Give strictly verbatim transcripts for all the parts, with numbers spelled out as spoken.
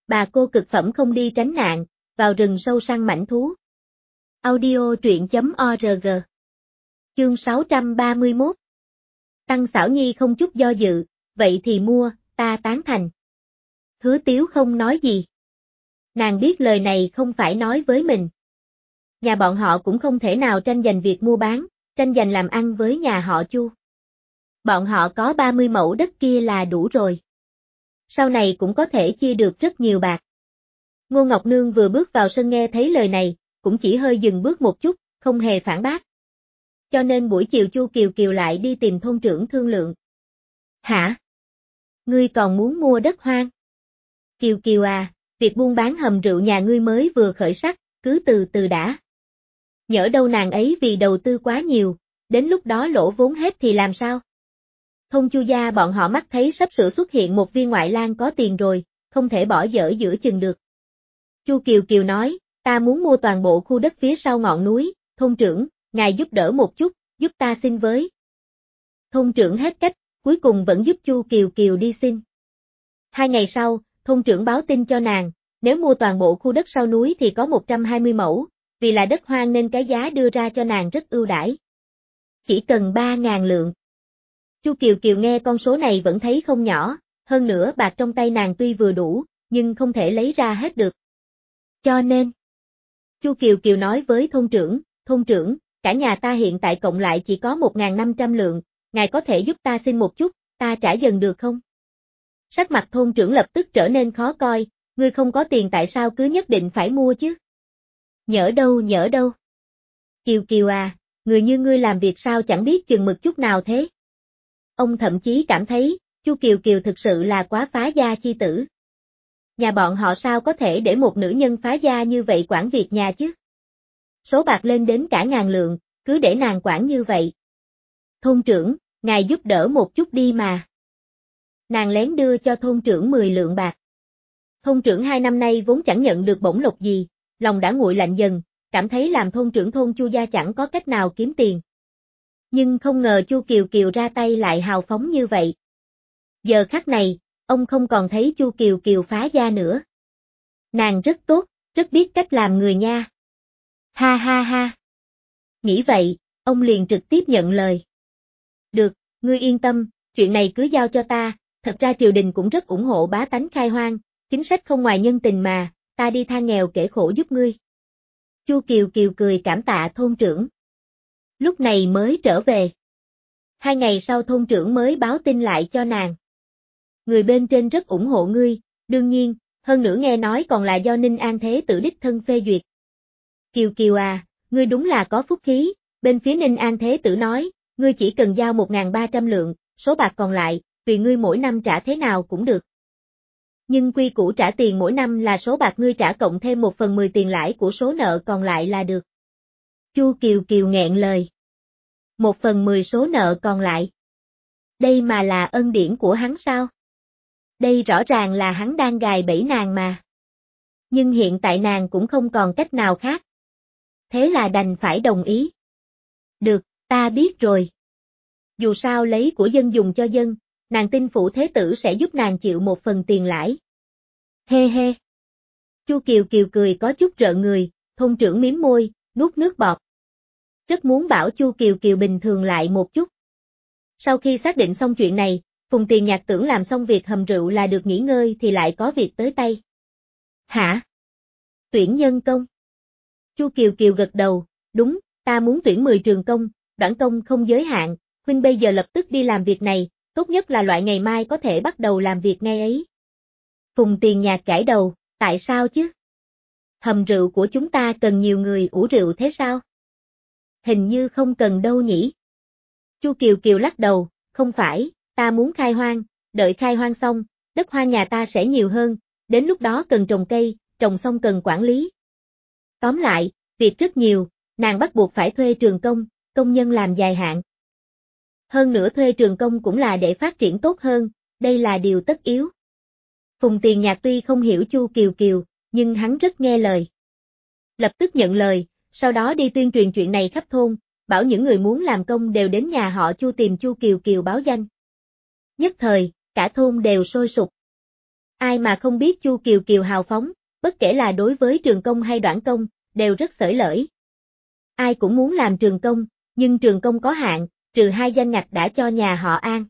Bà cô cực phẩm không đi tránh nạn, vào rừng sâu săn mãnh thú. Audio truyện chấm org. Chương sáu trăm ba mươi mốt. Tăng Xảo Nhi không chút do dự, vậy thì mua, ta tán thành. Hứa Tiếu không nói gì. Nàng biết lời này không phải nói với mình. Nhà bọn họ cũng không thể nào tranh giành việc mua bán, tranh giành làm ăn với nhà họ Chu. Bọn họ có ba mươi mẫu đất kia là đủ rồi. Sau này cũng có thể chia được rất nhiều bạc. Ngô Ngọc Nương vừa bước vào sân nghe thấy lời này, cũng chỉ hơi dừng bước một chút, không hề phản bác. Cho nên buổi chiều Chu Kiều Kiều lại đi tìm thôn trưởng thương lượng. Hả? Ngươi còn muốn mua đất hoang? Kiều Kiều à, việc buôn bán hầm rượu nhà ngươi mới vừa khởi sắc, cứ từ từ đã. Nhỡ đâu nàng ấy vì đầu tư quá nhiều, đến lúc đó lỗ vốn hết thì làm sao? Thôn Chu gia bọn họ mắt thấy sắp sửa xuất hiện một viên ngoại lang có tiền rồi, không thể bỏ dở giữa chừng được. Chu Kiều Kiều nói, ta muốn mua toàn bộ khu đất phía sau ngọn núi, thôn trưởng, ngài giúp đỡ một chút, giúp ta xin với. Thôn trưởng hết cách, cuối cùng vẫn giúp Chu Kiều Kiều đi xin. Hai ngày sau, thôn trưởng báo tin cho nàng, nếu mua toàn bộ khu đất sau núi thì có một trăm hai mươi mẫu, vì là đất hoang nên cái giá đưa ra cho nàng rất ưu đãi. Chỉ cần ba ngàn lượng. Chu Kiều Kiều nghe con số này vẫn thấy không nhỏ, hơn nữa bạc trong tay nàng tuy vừa đủ, nhưng không thể lấy ra hết được. Cho nên, Chu Kiều Kiều nói với thôn trưởng, thôn trưởng, cả nhà ta hiện tại cộng lại chỉ có một nghìn năm trăm lượng, ngài có thể giúp ta xin một chút, ta trả dần được không? Sắc mặt thôn trưởng lập tức trở nên khó coi, ngươi không có tiền tại sao cứ nhất định phải mua chứ? Nhỡ đâu nhỡ đâu. Kiều Kiều à, người như ngươi làm việc sao chẳng biết chừng mực chút nào thế? Ông thậm chí cảm thấy, Chu Kiều Kiều thực sự là quá phá gia chi tử. Nhà bọn họ sao có thể để một nữ nhân phá gia như vậy quản việc nhà chứ? Số bạc lên đến cả ngàn lượng, cứ để nàng quản như vậy. Thôn trưởng, ngài giúp đỡ một chút đi mà. Nàng lén đưa cho thôn trưởng mười lượng bạc. Thôn trưởng hai năm nay vốn chẳng nhận được bổng lộc gì, lòng đã nguội lạnh dần, cảm thấy làm thôn trưởng thôn Chu gia chẳng có cách nào kiếm tiền. Nhưng không ngờ Chu Kiều Kiều ra tay lại hào phóng như vậy. Giờ khắc này, ông không còn thấy Chu Kiều Kiều phá gia nữa. Nàng rất tốt, rất biết cách làm người nha. Ha ha ha. Nghĩ vậy, ông liền trực tiếp nhận lời. Được, ngươi yên tâm, chuyện này cứ giao cho ta, thật ra triều đình cũng rất ủng hộ bá tánh khai hoang, chính sách không ngoài nhân tình mà, ta đi than nghèo kể khổ giúp ngươi. Chu Kiều Kiều cười cảm tạ thôn trưởng. Lúc này mới trở về. Hai ngày sau thôn trưởng mới báo tin lại cho nàng. Người bên trên rất ủng hộ ngươi, đương nhiên, hơn nữa nghe nói còn là do Ninh An Thế Tử đích thân phê duyệt. Kiều Kiều à, ngươi đúng là có phúc khí, bên phía Ninh An Thế Tử nói, ngươi chỉ cần giao một nghìn ba trăm lượng, số bạc còn lại, vì ngươi mỗi năm trả thế nào cũng được. Nhưng quy củ trả tiền mỗi năm là số bạc ngươi trả cộng thêm một phần mười tiền lãi của số nợ còn lại là được. Chu Kiều Kiều nghẹn lời. Một phần mười số nợ còn lại. Đây mà là ân điển của hắn sao? Đây rõ ràng là hắn đang gài bẫy nàng mà. Nhưng hiện tại nàng cũng không còn cách nào khác. Thế là đành phải đồng ý. Được, ta biết rồi. Dù sao lấy của dân dùng cho dân, nàng tin Phủ Thế Tử sẽ giúp nàng chịu một phần tiền lãi. Hê hê. Chu Kiều Kiều cười có chút rợn người, thôn trưởng mím môi, nuốt nước bọt. Rất muốn bảo Chu Kiều Kiều bình thường lại một chút. Sau khi xác định xong chuyện này, Phùng Tiền Nhạc tưởng làm xong việc hầm rượu là được nghỉ ngơi thì lại có việc tới tay. Hả? Tuyển nhân công? Chu Kiều Kiều gật đầu, đúng, ta muốn tuyển mười trường công, đoạn công không giới hạn, huynh bây giờ lập tức đi làm việc này, tốt nhất là loại ngày mai có thể bắt đầu làm việc ngay ấy. Phùng Tiền Nhạc gãi đầu, tại sao chứ? Hầm rượu của chúng ta cần nhiều người ủ rượu thế sao? Hình như không cần đâu nhỉ? Chu Kiều Kiều lắc đầu, không phải, ta muốn khai hoang, đợi khai hoang xong, đất hoang nhà ta sẽ nhiều hơn, đến lúc đó cần trồng cây, trồng xong cần quản lý. Tóm lại, việc rất nhiều, nàng bắt buộc phải thuê trường công, công nhân làm dài hạn. Hơn nữa thuê trường công cũng là để phát triển tốt hơn, đây là điều tất yếu. Phùng Tiền Nhạc tuy không hiểu Chu Kiều Kiều, nhưng hắn rất nghe lời. Lập tức nhận lời, sau đó đi tuyên truyền chuyện này khắp thôn, bảo những người muốn làm công đều đến nhà họ Chu tìm Chu Kiều Kiều báo danh. Nhất thời, cả thôn đều sôi sục. Ai mà không biết Chu Kiều Kiều hào phóng, bất kể là đối với trường công hay đoạn công, đều rất xởi lởi. Ai cũng muốn làm trường công, nhưng trường công có hạn, trừ hai danh ngạch đã cho nhà họ An.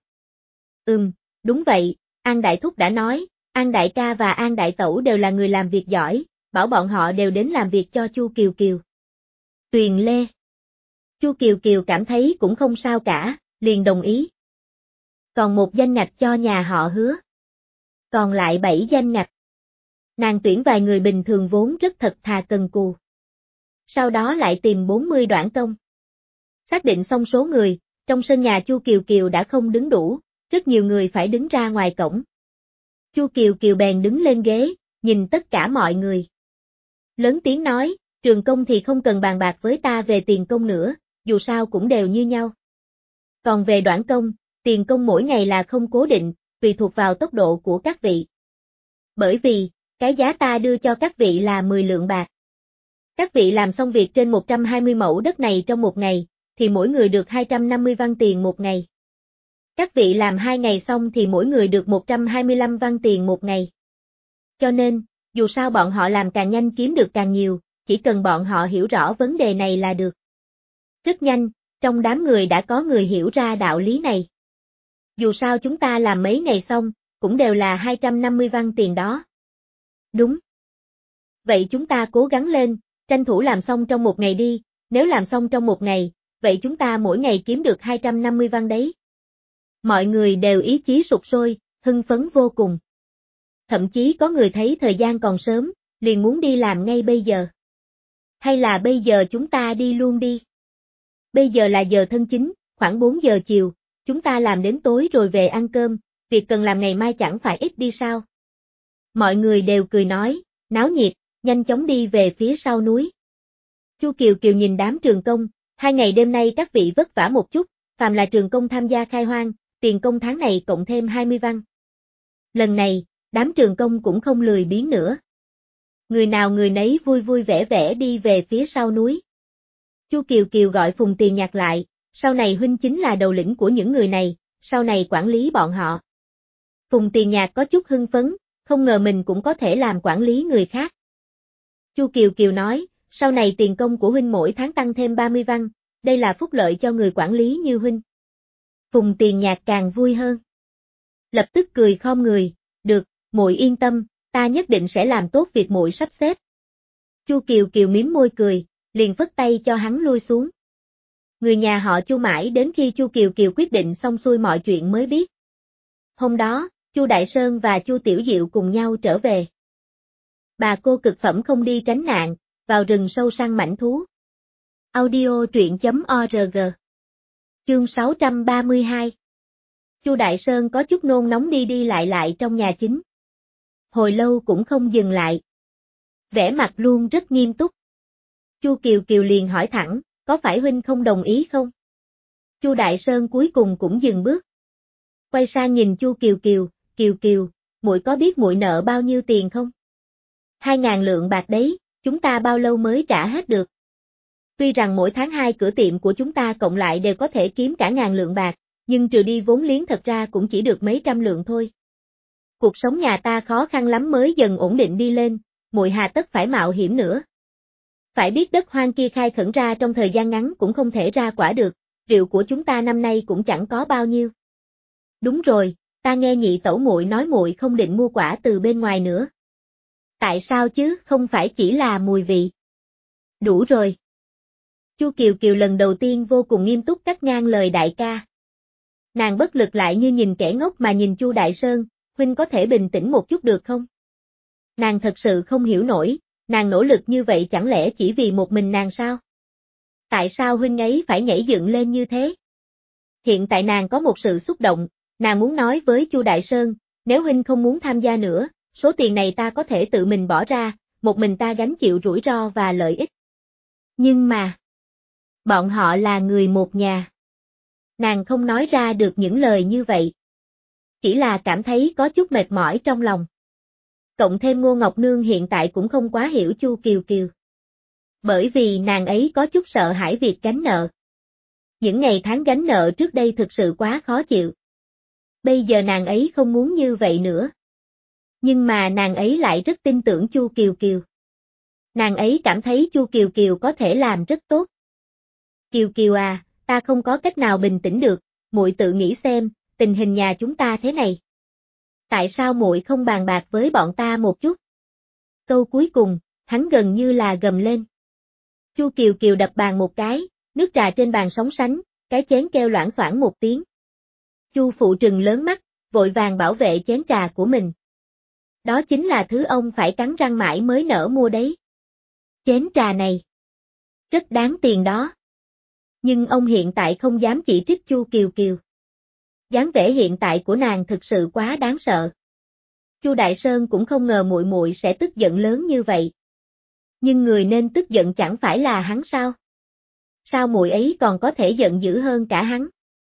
Ừm, đúng vậy, An Đại Thúc đã nói, An Đại ca và An Đại Tẩu đều là người làm việc giỏi, bảo bọn họ đều đến làm việc cho Chu Kiều Kiều. Tuyền Lê. Chu Kiều Kiều cảm thấy cũng không sao cả, liền đồng ý. Còn một danh ngạch cho nhà họ Hứa. Còn lại bảy danh ngạch. Nàng tuyển vài người bình thường vốn rất thật thà cần cù. Sau đó lại tìm bốn mươi đoạn công. Xác định xong số người, trong sân nhà Chu Kiều Kiều đã không đứng đủ, rất nhiều người phải đứng ra ngoài cổng. Chu Kiều Kiều bèn đứng lên ghế, nhìn tất cả mọi người. Lớn tiếng nói, trường công thì không cần bàn bạc với ta về tiền công nữa, dù sao cũng đều như nhau. Còn về đoạn công, tiền công mỗi ngày là không cố định, tùy thuộc vào tốc độ của các vị. Bởi vì, cái giá ta đưa cho các vị là mười lượng bạc. Các vị làm xong việc trên một trăm hai mươi mẫu đất này trong một ngày, thì mỗi người được hai trăm năm mươi văn tiền một ngày. Các vị làm hai ngày xong thì mỗi người được một trăm hai mươi lăm văn tiền một ngày. Cho nên, dù sao bọn họ làm càng nhanh kiếm được càng nhiều, chỉ cần bọn họ hiểu rõ vấn đề này là được. Rất nhanh, trong đám người đã có người hiểu ra đạo lý này. Dù sao chúng ta làm mấy ngày xong, cũng đều là hai trăm năm mươi văn tiền đó. Đúng. Vậy chúng ta cố gắng lên, tranh thủ làm xong trong một ngày đi, nếu làm xong trong một ngày, vậy chúng ta mỗi ngày kiếm được hai trăm năm mươi văn đấy. Mọi người đều ý chí sục sôi, hưng phấn vô cùng. Thậm chí có người thấy thời gian còn sớm, liền muốn đi làm ngay bây giờ. Hay là bây giờ chúng ta đi luôn đi. Bây giờ là giờ thân chính, khoảng bốn giờ chiều, chúng ta làm đến tối rồi về ăn cơm, việc cần làm ngày mai chẳng phải ít đi sao. Mọi người đều cười nói, náo nhiệt, nhanh chóng đi về phía sau núi. Chu Kiều Kiều nhìn đám trường công, hai ngày đêm nay các vị vất vả một chút, phàm là trường công tham gia khai hoang, tiền công tháng này cộng thêm hai mươi văn. Lần này, đám trường công cũng không lười biếng nữa. Người nào người nấy vui vui vẻ vẻ đi về phía sau núi. Chu Kiều Kiều gọi Phùng Tiền Nhạc lại, sau này huynh chính là đầu lĩnh của những người này, sau này quản lý bọn họ. Phùng Tiền Nhạc có chút hưng phấn, không ngờ mình cũng có thể làm quản lý người khác. Chu Kiều Kiều nói, sau này tiền công của huynh mỗi tháng tăng thêm ba mươi văn, đây là phúc lợi cho người quản lý như huynh. Phùng Tiền Nhạc càng vui hơn. Lập tức cười khom người, được, muội yên tâm, ta nhất định sẽ làm tốt việc muội sắp xếp. Chu Kiều Kiều mím môi cười, liền phất tay cho hắn lui xuống. Người nhà họ Chu mãi đến khi Chu Kiều Kiều quyết định xong xuôi mọi chuyện mới biết. Hôm đó, Chu Đại Sơn và Chu Tiểu Diệu cùng nhau trở về. Bà cô cực phẩm không đi tránh nạn, vào rừng sâu săn mãnh thú. Audio truyện chấm org. Chương sáu trăm ba mươi hai. Chu Đại Sơn có chút nôn nóng đi đi lại lại trong nhà chính. Hồi lâu cũng không dừng lại. Vẻ mặt luôn rất nghiêm túc. Chu Kiều Kiều liền hỏi thẳng, có phải huynh không đồng ý không? Chu Đại Sơn cuối cùng cũng dừng bước. Quay sang nhìn Chu Kiều Kiều, Kiều Kiều, muội có biết muội nợ bao nhiêu tiền không? Hai ngàn lượng bạc đấy, chúng ta bao lâu mới trả hết được? Tuy rằng mỗi tháng hai cửa tiệm của chúng ta cộng lại đều có thể kiếm cả ngàn lượng bạc, nhưng trừ đi vốn liếng thật ra cũng chỉ được mấy trăm lượng thôi. Cuộc sống nhà ta khó khăn lắm mới dần ổn định đi lên, muội hà tất phải mạo hiểm nữa. Phải biết đất hoang kia khai khẩn ra trong thời gian ngắn cũng không thể ra quả được, rượu của chúng ta năm nay cũng chẳng có bao nhiêu. Đúng rồi, ta nghe nhị tẩu muội nói muội không định mua quả từ bên ngoài nữa. Tại sao chứ, không phải chỉ là mùi vị. Đủ rồi. Chu Kiều Kiều lần đầu tiên vô cùng nghiêm túc cắt ngang lời đại ca. Nàng bất lực lại như nhìn kẻ ngốc mà nhìn Chu Đại Sơn, huynh có thể bình tĩnh một chút được không? Nàng thật sự không hiểu nổi, nàng nỗ lực như vậy chẳng lẽ chỉ vì một mình nàng sao? Tại sao huynh ấy phải nhảy dựng lên như thế? Hiện tại nàng có một sự xúc động, nàng muốn nói với Chu Đại Sơn, nếu huynh không muốn tham gia nữa, số tiền này ta có thể tự mình bỏ ra, một mình ta gánh chịu rủi ro và lợi ích. Nhưng mà, bọn họ là người một nhà. Nàng không nói ra được những lời như vậy. Chỉ là cảm thấy có chút mệt mỏi trong lòng. Cộng thêm Ngô Ngọc Nương hiện tại cũng không quá hiểu Chu Kiều Kiều. Bởi vì nàng ấy có chút sợ hãi việc gánh nợ. Những ngày tháng gánh nợ trước đây thực sự quá khó chịu. Bây giờ nàng ấy không muốn như vậy nữa. Nhưng mà nàng ấy lại rất tin tưởng Chu Kiều Kiều. Nàng ấy cảm thấy Chu Kiều Kiều có thể làm rất tốt. Kiều Kiều à, ta không có cách nào bình tĩnh được, muội tự nghĩ xem, tình hình nhà chúng ta thế này. Tại sao muội không bàn bạc với bọn ta một chút? Câu cuối cùng, hắn gần như là gầm lên. Chu Kiều Kiều đập bàn một cái, nước trà trên bàn sóng sánh, cái chén kêu loảng xoảng một tiếng. Chu phụ trừng lớn mắt, vội vàng bảo vệ chén trà của mình. Đó chính là thứ ông phải cắn răng mãi mới nỡ mua đấy. Chén trà này rất đáng tiền đó. Nhưng ông hiện tại không dám chỉ trích Chu Kiều Kiều. Dáng vẻ hiện tại của nàng thực sự quá đáng sợ. Chu Đại Sơn cũng không ngờ muội muội sẽ tức giận lớn như vậy. Nhưng người nên tức giận chẳng phải là hắn sao? Sao muội ấy còn có thể giận dữ hơn cả hắn?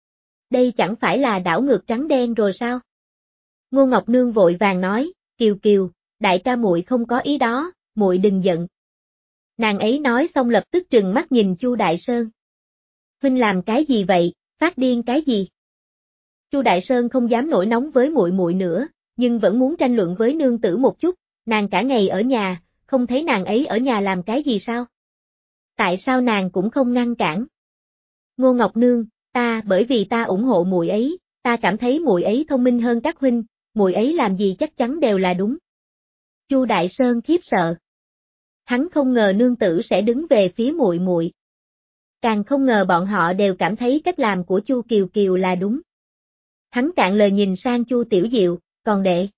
Đây chẳng phải là đảo ngược trắng đen rồi sao? Ngô Ngọc Nương vội vàng nói, Kiều Kiều, đại ca muội không có ý đó, muội đừng giận. Nàng ấy nói xong lập tức trừng mắt nhìn Chu Đại Sơn. Huynh làm cái gì vậy, phát điên cái gì? Chu Đại Sơn không dám nổi nóng với muội muội nữa, nhưng vẫn muốn tranh luận với nương tử một chút, nàng cả ngày ở nhà, không thấy nàng ấy ở nhà làm cái gì sao? Tại sao nàng cũng không ngăn cản? Ngô Ngọc Nương, ta bởi vì ta ủng hộ muội ấy, ta cảm thấy muội ấy thông minh hơn các huynh, muội ấy làm gì chắc chắn đều là đúng. Chu Đại Sơn khiếp sợ. Hắn không ngờ nương tử sẽ đứng về phía muội muội. Càng không ngờ bọn họ đều cảm thấy cách làm của Chu Kiều Kiều là đúng. Hắn cạn lời nhìn sang Chu Tiểu Diệu, còn đệ.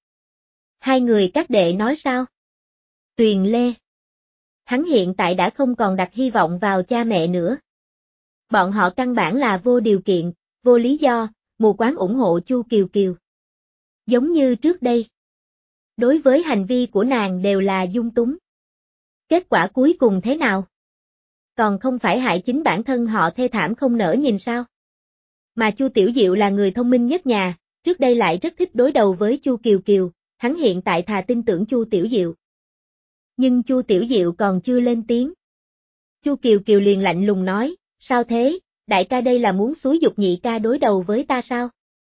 Hai người các đệ nói sao? Tuyền Lê. Hắn hiện tại đã không còn đặt hy vọng vào cha mẹ nữa. Bọn họ căn bản là vô điều kiện, vô lý do, mù quáng ủng hộ Chu Kiều Kiều. Giống như trước đây. Đối với hành vi của nàng đều là dung túng. Kết quả cuối cùng thế nào? Còn không phải hại chính bản thân họ thê thảm không nỡ nhìn sao? Mà Chu Tiểu Diệu là người thông minh nhất nhà, trước đây lại rất thích đối đầu với Chu Kiều Kiều, hắn hiện tại thà tin tưởng Chu Tiểu Diệu. Nhưng Chu Tiểu Diệu còn chưa lên tiếng. Chu Kiều Kiều liền lạnh lùng nói, sao thế, đại ca đây là muốn xúi giục nhị ca đối đầu với ta sao?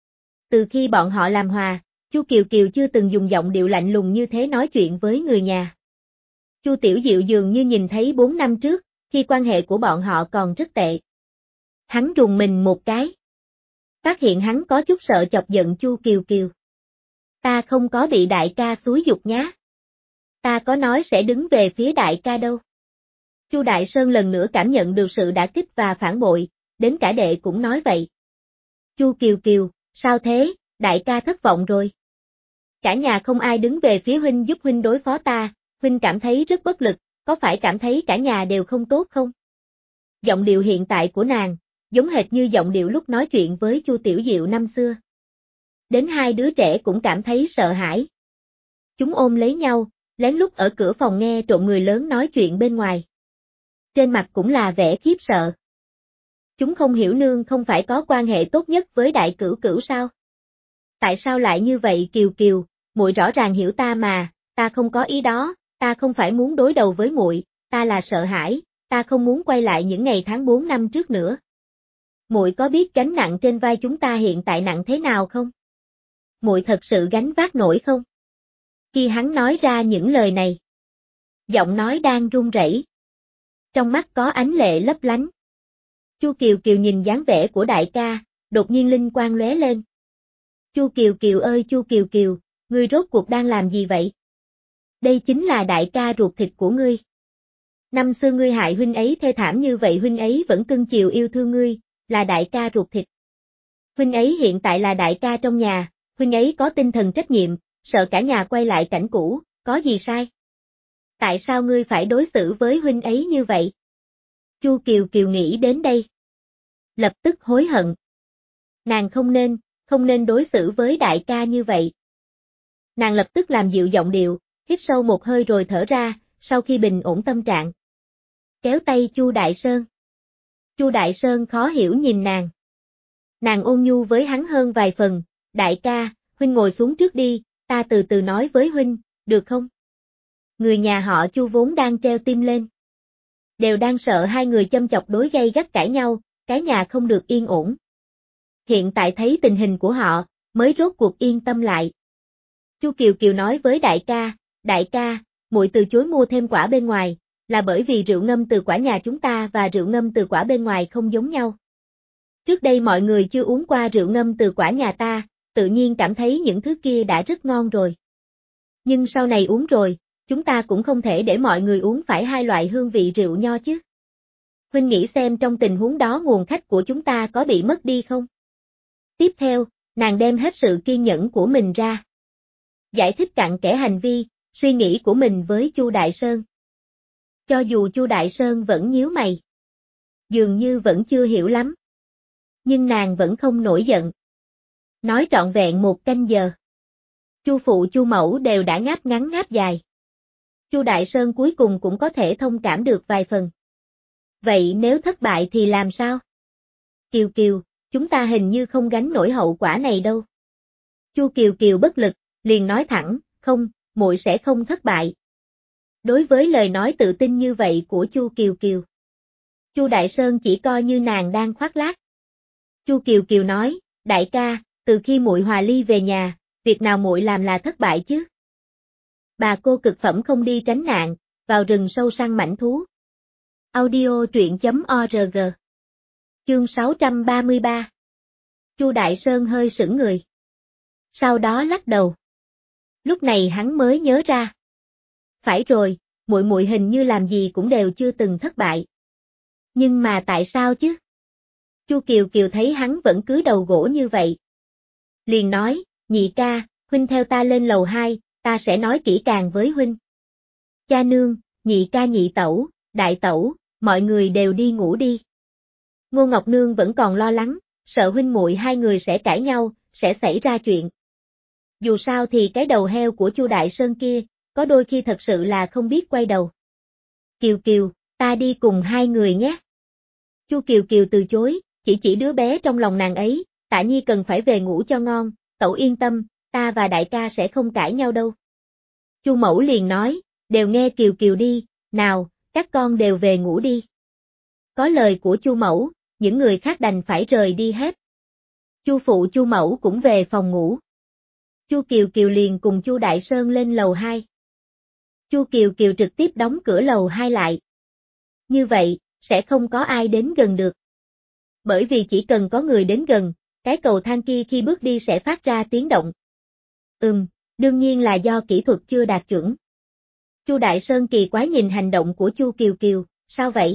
Từ khi bọn họ làm hòa, Chu Kiều Kiều chưa từng dùng giọng điệu lạnh lùng như thế nói chuyện với người nhà. Chu Tiểu Diệu dường như nhìn thấy bốn năm trước, khi quan hệ của bọn họ còn rất tệ. Hắn rùng mình một cái. Phát hiện hắn có chút sợ chọc giận Chu Kiều Kiều. Ta không có bị đại ca xúi giục nhá. Ta có nói sẽ đứng về phía đại ca đâu. Chu Đại Sơn lần nữa cảm nhận được sự đả kích và phản bội, đến cả đệ cũng nói vậy. Chu Kiều Kiều, sao thế, đại ca thất vọng rồi. Cả nhà không ai đứng về phía huynh giúp huynh đối phó ta, huynh cảm thấy rất bất lực, có phải cảm thấy cả nhà đều không tốt không? Giọng điệu hiện tại của nàng, giống hệt như giọng điệu lúc nói chuyện với Chu Tiểu Diệu năm xưa. Đến hai đứa trẻ cũng cảm thấy sợ hãi. Chúng ôm lấy nhau, lén lút ở cửa phòng nghe trộm người lớn nói chuyện bên ngoài. Trên mặt cũng là vẻ khiếp sợ. Chúng không hiểu nương không phải có quan hệ tốt nhất với đại cửu cửu sao? Tại sao lại như vậy Kiều Kiều, muội rõ ràng hiểu ta mà, ta không có ý đó, ta không phải muốn đối đầu với muội, ta là sợ hãi, ta không muốn quay lại những ngày tháng bốn năm trước nữa. Muội có biết gánh nặng trên vai chúng ta hiện tại nặng thế nào không? Muội thật sự gánh vác nổi không? Khi hắn nói ra những lời này, giọng nói đang run rẩy. Trong mắt có ánh lệ lấp lánh. Chu Kiều Kiều nhìn dáng vẻ của đại ca, đột nhiên linh quang lóe lên. Chu Kiều Kiều ơi Chu Kiều Kiều, ngươi rốt cuộc đang làm gì vậy? Đây chính là đại ca ruột thịt của ngươi. Năm xưa ngươi hại huynh ấy thê thảm như vậy huynh ấy vẫn cưng chiều yêu thương ngươi, là đại ca ruột thịt. Huynh ấy hiện tại là đại ca trong nhà, huynh ấy có tinh thần trách nhiệm, sợ cả nhà quay lại cảnh cũ, có gì sai? Tại sao ngươi phải đối xử với huynh ấy như vậy? Chu Kiều Kiều nghĩ đến đây. Lập tức hối hận. Nàng không nên, không nên đối xử với đại ca như vậy. Nàng lập tức làm dịu giọng điệu, hít sâu một hơi rồi thở ra, sau khi bình ổn tâm trạng. Kéo tay Chu Đại Sơn. Chu Đại Sơn khó hiểu nhìn nàng. Nàng ôn nhu với hắn hơn vài phần, đại ca, huynh ngồi xuống trước đi, ta từ từ nói với huynh, được không? Người nhà họ Chu vốn đang treo tim lên. Đều đang sợ hai người châm chọc đối gay gắt cãi nhau, cái nhà không được yên ổn. Hiện tại thấy tình hình của họ, mới rốt cuộc yên tâm lại. Chu Kiều Kiều nói với đại ca, đại ca, muội từ chối mua thêm quả bên ngoài, là bởi vì rượu ngâm từ quả nhà chúng ta và rượu ngâm từ quả bên ngoài không giống nhau. Trước đây mọi người chưa uống qua rượu ngâm từ quả nhà ta, tự nhiên cảm thấy những thứ kia đã rất ngon rồi. Nhưng sau này uống rồi, chúng ta cũng không thể để mọi người uống phải hai loại hương vị rượu nho chứ. Huynh nghĩ xem trong tình huống đó nguồn khách của chúng ta có bị mất đi không? Tiếp theo, nàng đem hết sự kiên nhẫn của mình ra. Giải thích cặn kẽ hành vi, suy nghĩ của mình với Chu Đại Sơn. Cho dù Chu Đại Sơn vẫn nhíu mày. Dường như vẫn chưa hiểu lắm. Nhưng nàng vẫn không nổi giận. Nói trọn vẹn một canh giờ. Chu phụ Chu mẫu đều đã ngáp ngắn ngáp dài. Chu Đại Sơn cuối cùng cũng có thể thông cảm được vài phần. Vậy nếu thất bại thì làm sao? Kiều Kiều, chúng ta hình như không gánh nổi hậu quả này đâu. Chu Kiều Kiều bất lực, liền nói thẳng, không, muội sẽ không thất bại. Đối với lời nói tự tin như vậy của Chu Kiều Kiều, Chu Đại Sơn chỉ coi như nàng đang khoác lác. Chu Kiều Kiều nói, đại ca, từ khi muội hòa ly về nhà, việc nào muội làm là thất bại chứ? Bà cô cực phẩm không đi tránh nạn, vào rừng sâu săn mãnh thú. Audio truyện chấm org. Chương sáu trăm ba mươi ba. Chu Đại Sơn hơi sững người. Sau đó lắc đầu. Lúc này hắn mới nhớ ra. Phải rồi, muội muội hình như làm gì cũng đều chưa từng thất bại. Nhưng mà tại sao chứ? Chu Kiều Kiều thấy hắn vẫn cứ đầu gỗ như vậy. Liền nói, nhị ca, huynh theo ta lên lầu hai, ta sẽ nói kỹ càng với huynh. Cha nương, nhị ca nhị tẩu, đại tẩu, mọi người đều đi ngủ đi. Ngô Ngọc Nương vẫn còn lo lắng, sợ huynh muội hai người sẽ cãi nhau, sẽ xảy ra chuyện. Dù sao thì cái đầu heo của Chu Đại Sơn kia, có đôi khi thật sự là không biết quay đầu. Kiều Kiều, ta đi cùng hai người nhé. Chu Kiều Kiều từ chối, chỉ chỉ đứa bé trong lòng nàng ấy, Tạ Nhi cần phải về ngủ cho ngon, tẩu yên tâm, ta và đại ca sẽ không cãi nhau đâu. Chu Mẫu liền nói, đều nghe Kiều Kiều đi, nào, các con đều về ngủ đi. Có lời của Chu Mẫu, những người khác đành phải rời đi hết. Chu phụ Chu Mẫu cũng về phòng ngủ. Chu Kiều Kiều liền cùng Chu Đại Sơn lên lầu hai. Chu Kiều Kiều trực tiếp đóng cửa lầu hai lại. Như vậy, sẽ không có ai đến gần được. Bởi vì chỉ cần có người đến gần, cái cầu thang kia khi bước đi sẽ phát ra tiếng động. Ừm, đương nhiên là do kỹ thuật chưa đạt chuẩn. Chu Đại Sơn kỳ quái nhìn hành động của Chu Kiều Kiều, sao vậy?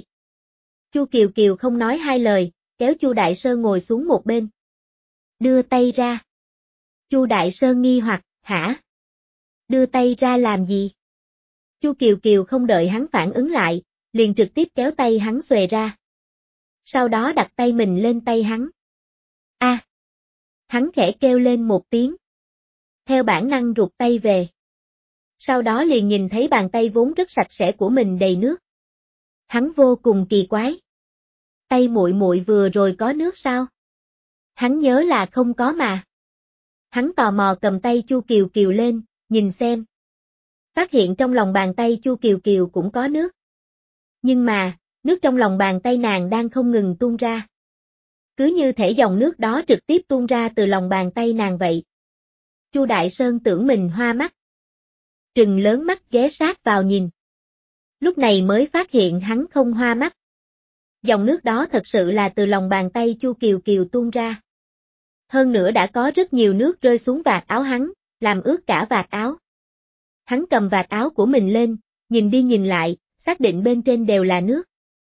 Chu Kiều Kiều không nói hai lời, kéo Chu Đại Sơn ngồi xuống một bên. Đưa tay ra. Chu Đại Sơn nghi hoặc, hả? Đưa tay ra làm gì? Chu Kiều Kiều không đợi hắn phản ứng lại, liền trực tiếp kéo tay hắn xuề ra. Sau đó đặt tay mình lên tay hắn. A! À, hắn khẽ kêu lên một tiếng. Theo bản năng rụt tay về. Sau đó liền nhìn thấy bàn tay vốn rất sạch sẽ của mình đầy nước. Hắn vô cùng kỳ quái. Tay muội muội vừa rồi có nước sao? Hắn nhớ là không có mà. Hắn tò mò cầm tay Chu Kiều Kiều lên, nhìn xem. Phát hiện trong lòng bàn tay Chu Kiều Kiều cũng có nước. Nhưng mà, nước trong lòng bàn tay nàng đang không ngừng tuôn ra. Cứ như thể dòng nước đó trực tiếp tuôn ra từ lòng bàn tay nàng vậy. Chu Đại Sơn tưởng mình hoa mắt. Trừng lớn mắt ghé sát vào nhìn. Lúc này mới phát hiện hắn không hoa mắt. Dòng nước đó thật sự là từ lòng bàn tay Chu Kiều Kiều tuôn ra. Hơn nữa đã có rất nhiều nước rơi xuống vạt áo hắn, làm ướt cả vạt áo. Hắn cầm vạt áo của mình lên, nhìn đi nhìn lại, xác định bên trên đều là nước.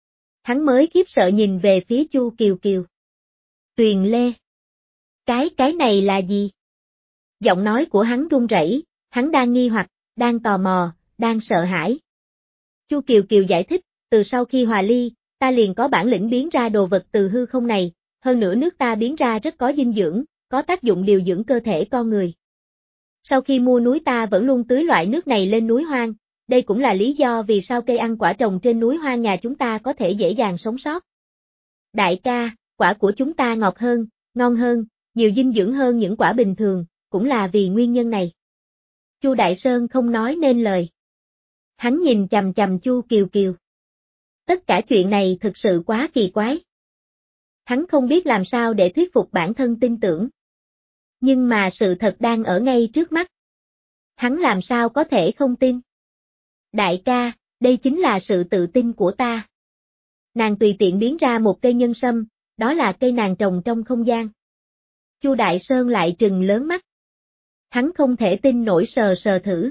Hắn mới khiếp sợ nhìn về phía Chu Kiều Kiều. Tuyền Lê. Cái cái này là gì? Giọng nói của hắn run rẩy, hắn đang nghi hoặc, đang tò mò, đang sợ hãi. Chu Kiều Kiều giải thích, từ sau khi hòa ly, ta liền có bản lĩnh biến ra đồ vật từ hư không này, hơn nữa nước ta biến ra rất có dinh dưỡng, có tác dụng điều dưỡng cơ thể con người. Sau khi mua núi ta vẫn luôn tưới loại nước này lên núi hoang, đây cũng là lý do vì sao cây ăn quả trồng trên núi hoang nhà chúng ta có thể dễ dàng sống sót. Đại ca, quả của chúng ta ngọt hơn, ngon hơn, nhiều dinh dưỡng hơn những quả bình thường, cũng là vì nguyên nhân này. Chu Đại Sơn không nói nên lời. Hắn nhìn chằm chằm Chu Kiều Kiều. Tất cả chuyện này thực sự quá kỳ quái. Hắn không biết làm sao để thuyết phục bản thân tin tưởng. Nhưng mà sự thật đang ở ngay trước mắt. Hắn làm sao có thể không tin? Đại ca, đây chính là sự tự tin của ta. Nàng tùy tiện biến ra một cây nhân sâm, đó là cây nàng trồng trong không gian. Chu Đại Sơn lại trừng lớn mắt. Hắn không thể tin nổi sờ sờ thử.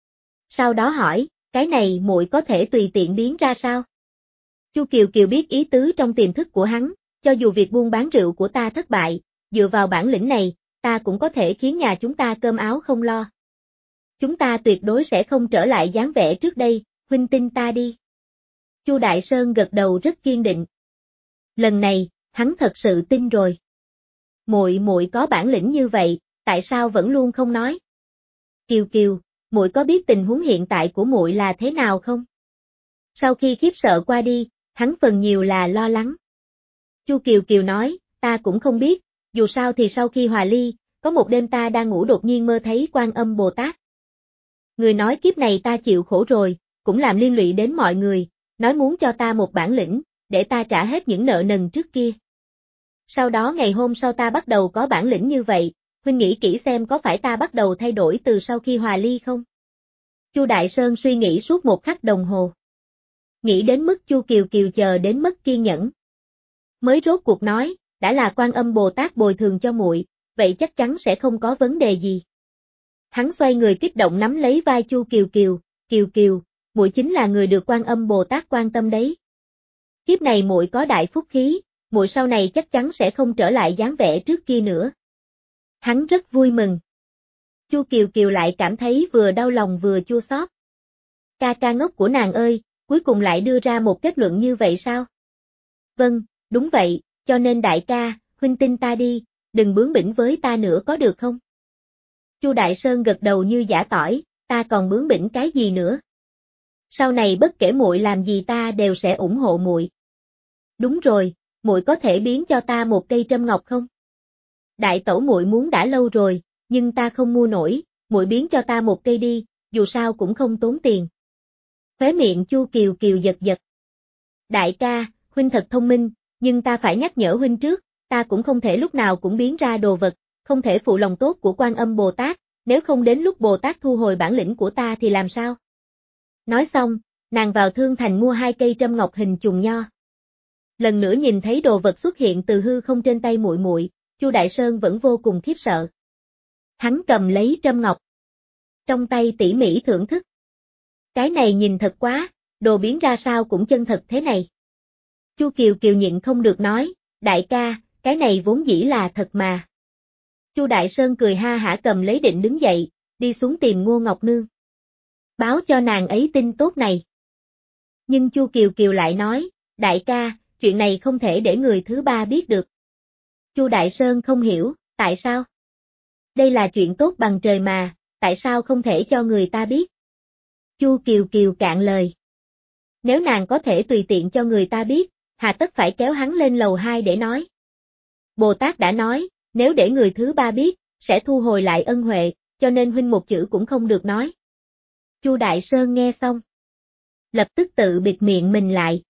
Sau đó hỏi, cái này muội có thể tùy tiện biến ra sao? Chu Kiều Kiều biết ý tứ trong tiềm thức của hắn, cho dù việc buôn bán rượu của ta thất bại, dựa vào bản lĩnh này, ta cũng có thể khiến nhà chúng ta cơm áo không lo. Chúng ta tuyệt đối sẽ không trở lại dáng vẻ trước đây, huynh tin ta đi. Chu Đại Sơn gật đầu rất kiên định. Lần này, hắn thật sự tin rồi. Muội muội có bản lĩnh như vậy, tại sao vẫn luôn không nói? Kiều Kiều, muội có biết tình huống hiện tại của muội là thế nào không? Sau khi khiếp sợ qua đi, hắn phần nhiều là lo lắng. Chu Kiều Kiều nói, ta cũng không biết, dù sao thì sau khi hòa ly, có một đêm ta đang ngủ đột nhiên mơ thấy Quan Âm Bồ Tát. Người nói kiếp này ta chịu khổ rồi, cũng làm liên lụy đến mọi người, nói muốn cho ta một bản lĩnh, để ta trả hết những nợ nần trước kia. Sau đó ngày hôm sau ta bắt đầu có bản lĩnh như vậy, huynh nghĩ kỹ xem có phải ta bắt đầu thay đổi từ sau khi hòa ly không? Chu Đại Sơn suy nghĩ suốt một khắc đồng hồ. Nghĩ đến mức Chu Kiều Kiều chờ đến mất kiên nhẫn. Mới rốt cuộc nói, đã là Quan Âm Bồ Tát bồi thường cho muội, vậy chắc chắn sẽ không có vấn đề gì. Hắn xoay người kích động nắm lấy vai Chu Kiều Kiều, Kiều Kiều, muội chính là người được Quan Âm Bồ Tát quan tâm đấy. Kiếp này muội có đại phúc khí, muội sau này chắc chắn sẽ không trở lại dáng vẻ trước kia nữa. Hắn rất vui mừng. Chu Kiều Kiều lại cảm thấy vừa đau lòng vừa chua xót. Ca ca ngốc của nàng ơi, cuối cùng lại đưa ra một kết luận như vậy sao? Vâng, đúng vậy, cho nên đại ca, huynh tin ta đi, đừng bướng bỉnh với ta nữa có được không? Chu Đại Sơn gật đầu như giả tỏi, ta còn bướng bỉnh cái gì nữa? Sau này bất kể muội làm gì ta đều sẽ ủng hộ muội. Đúng rồi, muội có thể biến cho ta một cây trâm ngọc không? Đại tẩu muội muốn đã lâu rồi, nhưng ta không mua nổi, muội biến cho ta một cây đi, dù sao cũng không tốn tiền. Khóe miệng Chu Kiều Kiều giật giật. Đại ca, huynh thật thông minh, nhưng ta phải nhắc nhở huynh trước, ta cũng không thể lúc nào cũng biến ra đồ vật, không thể phụ lòng tốt của Quan Âm Bồ Tát, nếu không đến lúc Bồ Tát thu hồi bản lĩnh của ta thì làm sao? Nói xong, nàng vào thương thành mua hai cây trâm ngọc hình trùng nho. Lần nữa nhìn thấy đồ vật xuất hiện từ hư không trên tay muội muội, Chu Đại Sơn vẫn vô cùng khiếp sợ. Hắn cầm lấy trâm ngọc, trong tay tỉ mỉ thưởng thức. Cái này nhìn thật quá, đồ biến ra sao cũng chân thật thế này. Chu Kiều Kiều nhịn không được nói, đại ca, cái này vốn dĩ là thật mà. Chu Đại Sơn cười ha hả cầm lấy định đứng dậy, đi xuống tìm Ngô Ngọc Nương. Báo cho nàng ấy tin tốt này. Nhưng Chu Kiều Kiều lại nói, đại ca, chuyện này không thể để người thứ ba biết được. Chu Đại Sơn không hiểu, tại sao? Đây là chuyện tốt bằng trời mà, tại sao không thể cho người ta biết? Chu Kiều Kiều cạn lời. Nếu nàng có thể tùy tiện cho người ta biết, hà tất phải kéo hắn lên lầu hai để nói. Bồ Tát đã nói, nếu để người thứ ba biết, sẽ thu hồi lại ân huệ, cho nên huynh một chữ cũng không được nói. Chu Đại Sơn nghe xong, lập tức tự bịt miệng mình lại.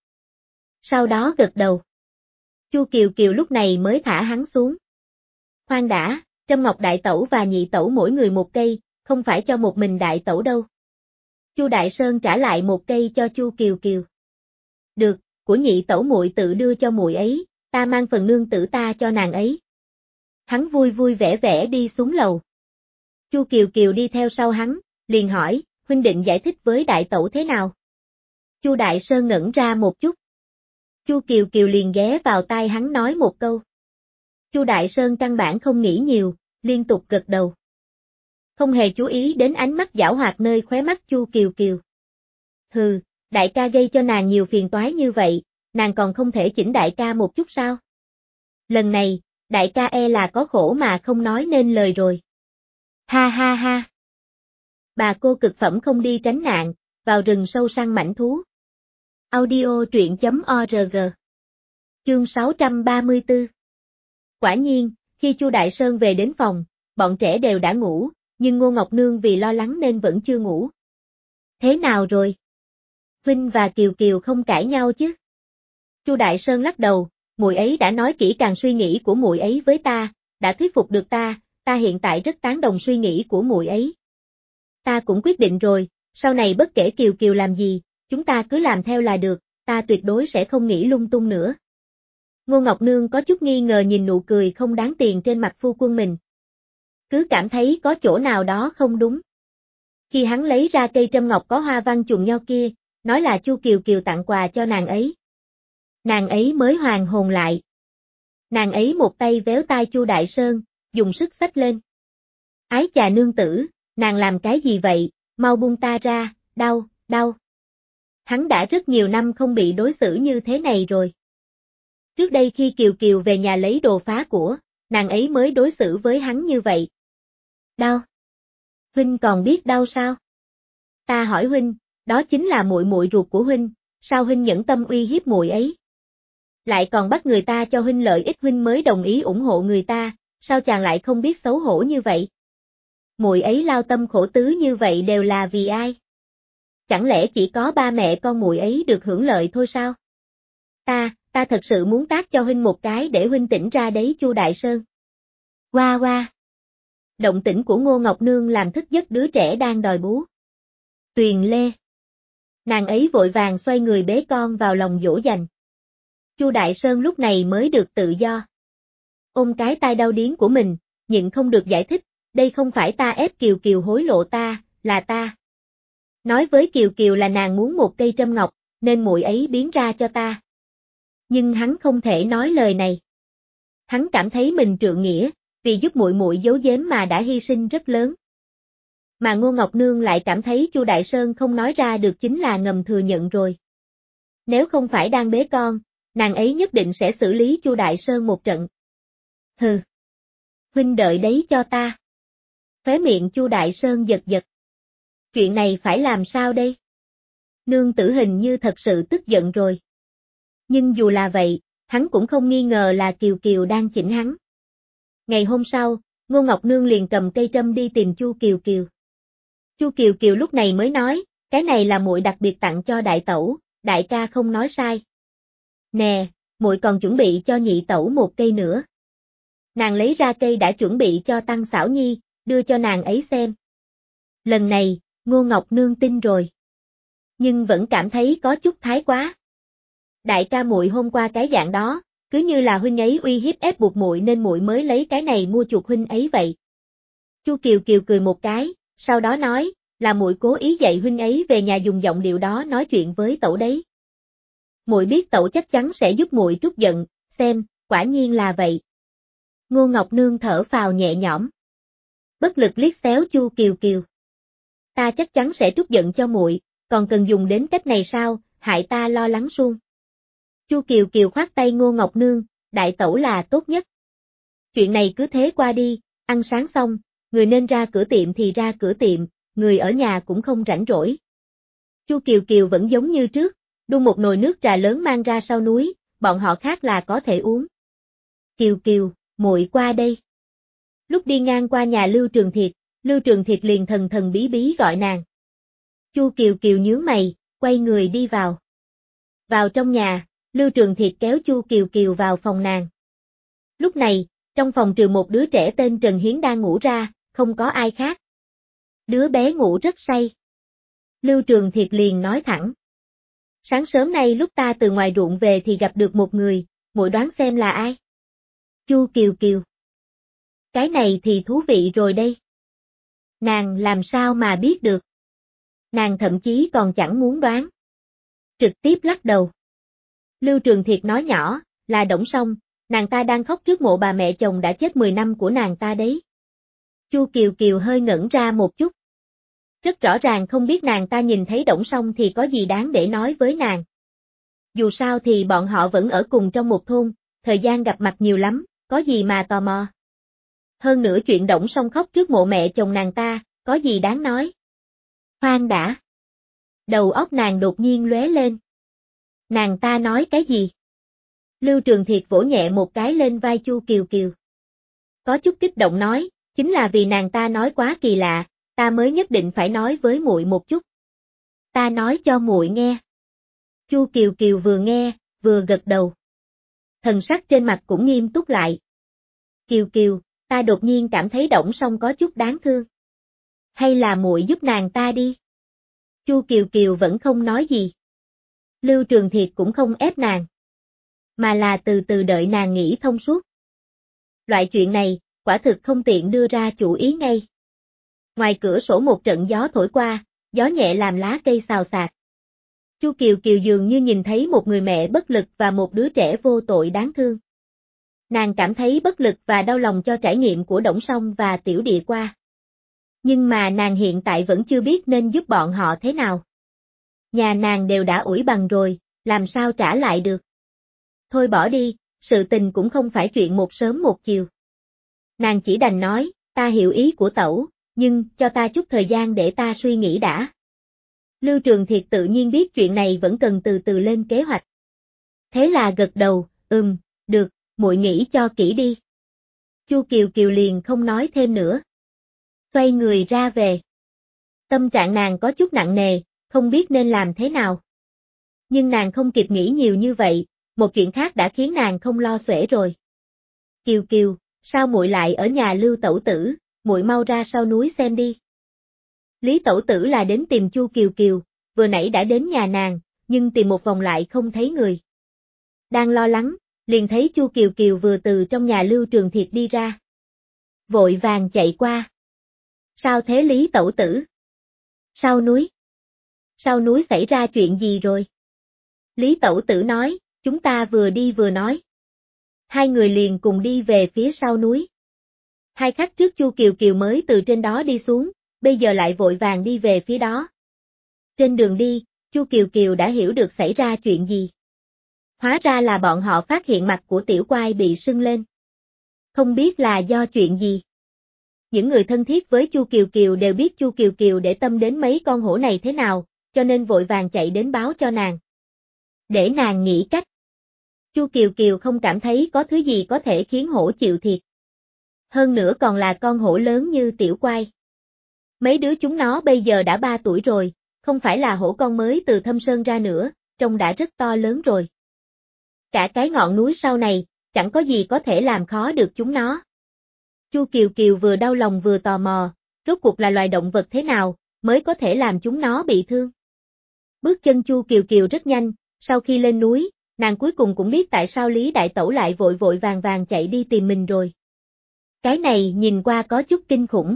Sau đó gật đầu. Chu Kiều Kiều lúc này mới thả hắn xuống. Khoan đã, Trâm Ngọc đại tẩu và nhị tẩu mỗi người một cây, không phải cho một mình đại tẩu đâu. Chu Đại Sơn trả lại một cây cho Chu Kiều Kiều. Được, của nhị tẩu muội tự đưa cho muội ấy, ta mang phần nương tử ta cho nàng ấy. Hắn vui vui vẻ vẻ đi xuống lầu. Chu Kiều Kiều đi theo sau hắn, liền hỏi, huynh định giải thích với đại tẩu thế nào? Chu Đại Sơn ngẩn ra một chút. Chu Kiều Kiều liền ghé vào tai hắn nói một câu. Chu Đại Sơn căn bản không nghĩ nhiều, liên tục gật đầu. Không hề chú ý đến ánh mắt giảo hoạt nơi khóe mắt Chu Kiều Kiều. Hừ, đại ca gây cho nàng nhiều phiền toái như vậy, nàng còn không thể chỉnh đại ca một chút sao? Lần này, đại ca e là có khổ mà không nói nên lời rồi. Ha ha ha. Bà cô cực phẩm không đi tránh nạn, vào rừng sâu săn mãnh thú. Audio truyện chấm org. Chương sáu trăm ba mươi tư. Quả nhiên, khi Chu Đại Sơn về đến phòng, bọn trẻ đều đã ngủ, nhưng Ngô Ngọc Nương vì lo lắng nên vẫn chưa ngủ. Thế nào rồi? Huynh và Kiều Kiều không cãi nhau chứ? Chu Đại Sơn lắc đầu, muội ấy đã nói kỹ càng suy nghĩ của muội ấy với ta, đã thuyết phục được ta, ta hiện tại rất tán đồng suy nghĩ của muội ấy. Ta cũng quyết định rồi, sau này bất kể Kiều Kiều làm gì, chúng ta cứ làm theo là được, ta tuyệt đối sẽ không nghĩ lung tung nữa. Ngô Ngọc Nương có chút nghi ngờ nhìn nụ cười không đáng tiền trên mặt phu quân mình. Cứ cảm thấy có chỗ nào đó không đúng. Khi hắn lấy ra cây trâm ngọc có hoa văn chuồn nho kia, nói là Chu Kiều Kiều tặng quà cho nàng ấy. Nàng ấy mới hoàn hồn lại. Nàng ấy một tay véo tai Chu Đại Sơn, dùng sức xách lên. Ái chà nương tử, nàng làm cái gì vậy, mau buông ta ra, đau, đau. Hắn đã rất nhiều năm không bị đối xử như thế này rồi. Trước đây khi Kiều Kiều về nhà lấy đồ phá của, nàng ấy mới đối xử với hắn như vậy. Đau. Huynh còn biết đau sao? Ta hỏi huynh, đó chính là muội muội ruột của huynh, sao huynh nhẫn tâm uy hiếp muội ấy? Lại còn bắt người ta cho huynh lợi ích huynh mới đồng ý ủng hộ người ta, sao chàng lại không biết xấu hổ như vậy? Muội ấy lao tâm khổ tứ như vậy đều là vì ai? Chẳng lẽ chỉ có ba mẹ con muội ấy được hưởng lợi thôi sao? Ta, ta thật sự muốn tát cho huynh một cái để huynh tỉnh ra đấy Chu Đại Sơn. Qua qua. Động tĩnh của Ngô Ngọc Nương làm thức giấc đứa trẻ đang đòi bú. Tuyền Lê. Nàng ấy vội vàng xoay người bế con vào lòng dỗ dành. Chu Đại Sơn lúc này mới được tự do. Ôm cái tai đau điếng của mình, nhịn không được giải thích, đây không phải ta ép Kiều Kiều hối lộ ta, là ta. Nói với Kiều Kiều là nàng muốn một cây trâm ngọc, nên muội ấy biến ra cho ta. Nhưng hắn không thể nói lời này. Hắn cảm thấy mình trượng nghĩa, vì giúp muội muội giấu giếm mà đã hy sinh rất lớn. Mà Ngô Ngọc Nương lại cảm thấy Chu Đại Sơn không nói ra được chính là ngầm thừa nhận rồi. Nếu không phải đang bế con, nàng ấy nhất định sẽ xử lý Chu Đại Sơn một trận. Hừ. Huynh đợi đấy cho ta. Khóe miệng Chu Đại Sơn giật giật. Chuyện này phải làm sao đây? Nương tử hình như thật sự tức giận rồi. Nhưng dù là vậy, hắn cũng không nghi ngờ là Kiều Kiều đang chỉnh hắn. Ngày hôm sau, Ngô Ngọc Nương liền cầm cây trâm đi tìm Chu Kiều Kiều. Chu Kiều Kiều lúc này mới nói, cái này là muội đặc biệt tặng cho đại tẩu, đại ca không nói sai. Nè, muội còn chuẩn bị cho nhị tẩu một cây nữa. Nàng lấy ra cây đã chuẩn bị cho Tăng Xảo Nhi, đưa cho nàng ấy xem. Lần này, Ngô Ngọc Nương tin rồi. Nhưng vẫn cảm thấy có chút thái quá. Đại ca muội hôm qua cái dạng đó, cứ như là huynh ấy uy hiếp ép buộc muội nên muội mới lấy cái này mua chuộc huynh ấy vậy. Chu Kiều Kiều cười một cái, sau đó nói, là muội cố ý dạy huynh ấy về nhà dùng giọng điệu đó nói chuyện với tẩu đấy. Muội biết tẩu chắc chắn sẽ giúp muội trút giận, xem, quả nhiên là vậy. Ngô Ngọc Nương thở phào nhẹ nhõm. Bất lực liếc xéo Chu Kiều Kiều. Ta chắc chắn sẽ trút giận cho muội, còn cần dùng đến cách này sao, hại ta lo lắng suông. Chu Kiều Kiều khoát tay Ngô Ngọc Nương, đại tẩu là tốt nhất. Chuyện này cứ thế qua đi, ăn sáng xong, người nên ra cửa tiệm thì ra cửa tiệm, người ở nhà cũng không rảnh rỗi. Chu Kiều Kiều vẫn giống như trước, đun một nồi nước trà lớn mang ra sau núi, bọn họ khác là có thể uống. Kiều Kiều, muội qua đây. Lúc đi ngang qua nhà Lưu Trường Thiệt, Lưu Trường Thiệt liền thần thần bí bí gọi nàng. Chu Kiều Kiều nhướng mày, quay người đi vào. Vào trong nhà, Lưu Trường Thiệt kéo Chu Kiều Kiều vào phòng nàng. Lúc này, trong phòng trừ một đứa trẻ tên Trần Hiến đang ngủ ra, không có ai khác. Đứa bé ngủ rất say. Lưu Trường Thiệt liền nói thẳng. Sáng sớm nay lúc ta từ ngoài ruộng về thì gặp được một người, muội đoán xem là ai? Chu Kiều Kiều. Cái này thì thú vị rồi đây. Nàng làm sao mà biết được? Nàng thậm chí còn chẳng muốn đoán. Trực tiếp lắc đầu. Lưu Trường Thiệt nói nhỏ, là Đổng Song, nàng ta đang khóc trước mộ bà mẹ chồng đã chết mười năm của nàng ta đấy. Chu Kiều Kiều hơi ngẩn ra một chút. Rất rõ ràng không biết nàng ta nhìn thấy Đổng Song thì có gì đáng để nói với nàng. Dù sao thì bọn họ vẫn ở cùng trong một thôn, thời gian gặp mặt nhiều lắm, có gì mà tò mò. Hơn nữa chuyện Đổng Song khóc trước mộ mẹ chồng nàng ta, có gì đáng nói. Khoan đã. Đầu óc nàng đột nhiên lóe lên. Nàng ta nói cái gì? Lưu Trường Thiệt vỗ nhẹ một cái lên vai Chu Kiều Kiều. Có chút kích động nói, chính là vì nàng ta nói quá kỳ lạ, ta mới nhất định phải nói với muội một chút. Ta nói cho muội nghe. Chu Kiều Kiều vừa nghe, vừa gật đầu. Thần sắc trên mặt cũng nghiêm túc lại. Kiều Kiều, ta đột nhiên cảm thấy Đổng Song có chút đáng thương. Hay là muội giúp nàng ta đi? Chu Kiều Kiều vẫn không nói gì. Lưu Trường Thiệt cũng không ép nàng, mà là từ từ đợi nàng nghĩ thông suốt. Loại chuyện này, quả thực không tiện đưa ra chủ ý ngay. Ngoài cửa sổ một trận gió thổi qua, gió nhẹ làm lá cây xào xạc. Chu Kiều Kiều dường như nhìn thấy một người mẹ bất lực và một đứa trẻ vô tội đáng thương. Nàng cảm thấy bất lực và đau lòng cho trải nghiệm của Đổng Song và Tiểu Địa qua. Nhưng mà nàng hiện tại vẫn chưa biết nên giúp bọn họ thế nào. Nhà nàng đều đã ủi bằng rồi, làm sao trả lại được. Thôi bỏ đi, sự tình cũng không phải chuyện một sớm một chiều. Nàng chỉ đành nói, ta hiểu ý của tẩu, nhưng cho ta chút thời gian để ta suy nghĩ đã. Lưu Trường Thiệt tự nhiên biết chuyện này vẫn cần từ từ lên kế hoạch. Thế là gật đầu, ừm, được, muội nghĩ cho kỹ đi. Chu Kiều Kiều liền không nói thêm nữa. Xoay người ra về. Tâm trạng nàng có chút nặng nề, không biết nên làm thế nào. Nhưng nàng không kịp nghĩ nhiều như vậy, một chuyện khác đã khiến nàng không lo xuể rồi. Kiều Kiều, sao muội lại ở nhà Lưu tẩu tử, muội mau ra sau núi xem đi. Lý tẩu tử là đến tìm Chu Kiều Kiều, vừa nãy đã đến nhà nàng, nhưng tìm một vòng lại không thấy người. Đang lo lắng, liền thấy Chu Kiều Kiều vừa từ trong nhà Lưu Trường Thiệt đi ra. Vội vàng chạy qua. Sao thế Lý tẩu tử? Sau núi? Sau núi xảy ra chuyện gì rồi? Lý tẩu tử nói, chúng ta vừa đi vừa nói. Hai người liền cùng đi về phía sau núi. Hai khắc trước Chu Kiều Kiều mới từ trên đó đi xuống, bây giờ lại vội vàng đi về phía đó. Trên đường đi, Chu Kiều Kiều đã hiểu được xảy ra chuyện gì. Hóa ra là bọn họ phát hiện mặt của Tiểu Quai bị sưng lên. Không biết là do chuyện gì. Những người thân thiết với Chu Kiều Kiều đều biết Chu Kiều Kiều để tâm đến mấy con hổ này thế nào, cho nên vội vàng chạy đến báo cho nàng. Để nàng nghĩ cách. Chu Kiều Kiều không cảm thấy có thứ gì có thể khiến hổ chịu thiệt. Hơn nữa còn là con hổ lớn như Tiểu Quai. Mấy đứa chúng nó bây giờ đã ba tuổi rồi, không phải là hổ con mới từ Thâm Sơn ra nữa, trông đã rất to lớn rồi. Cả cái ngọn núi sau này, chẳng có gì có thể làm khó được chúng nó. Chu Kiều Kiều vừa đau lòng vừa tò mò, rốt cuộc là loài động vật thế nào, mới có thể làm chúng nó bị thương. Bước chân Chu Kiều Kiều rất nhanh, sau khi lên núi, nàng cuối cùng cũng biết tại sao Lý Đại Tẩu lại vội vội vàng vàng chạy đi tìm mình rồi. Cái này nhìn qua có chút kinh khủng.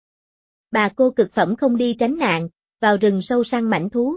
Bà cô cực phẩm không đi tránh nạn, vào rừng sâu săn mãnh thú.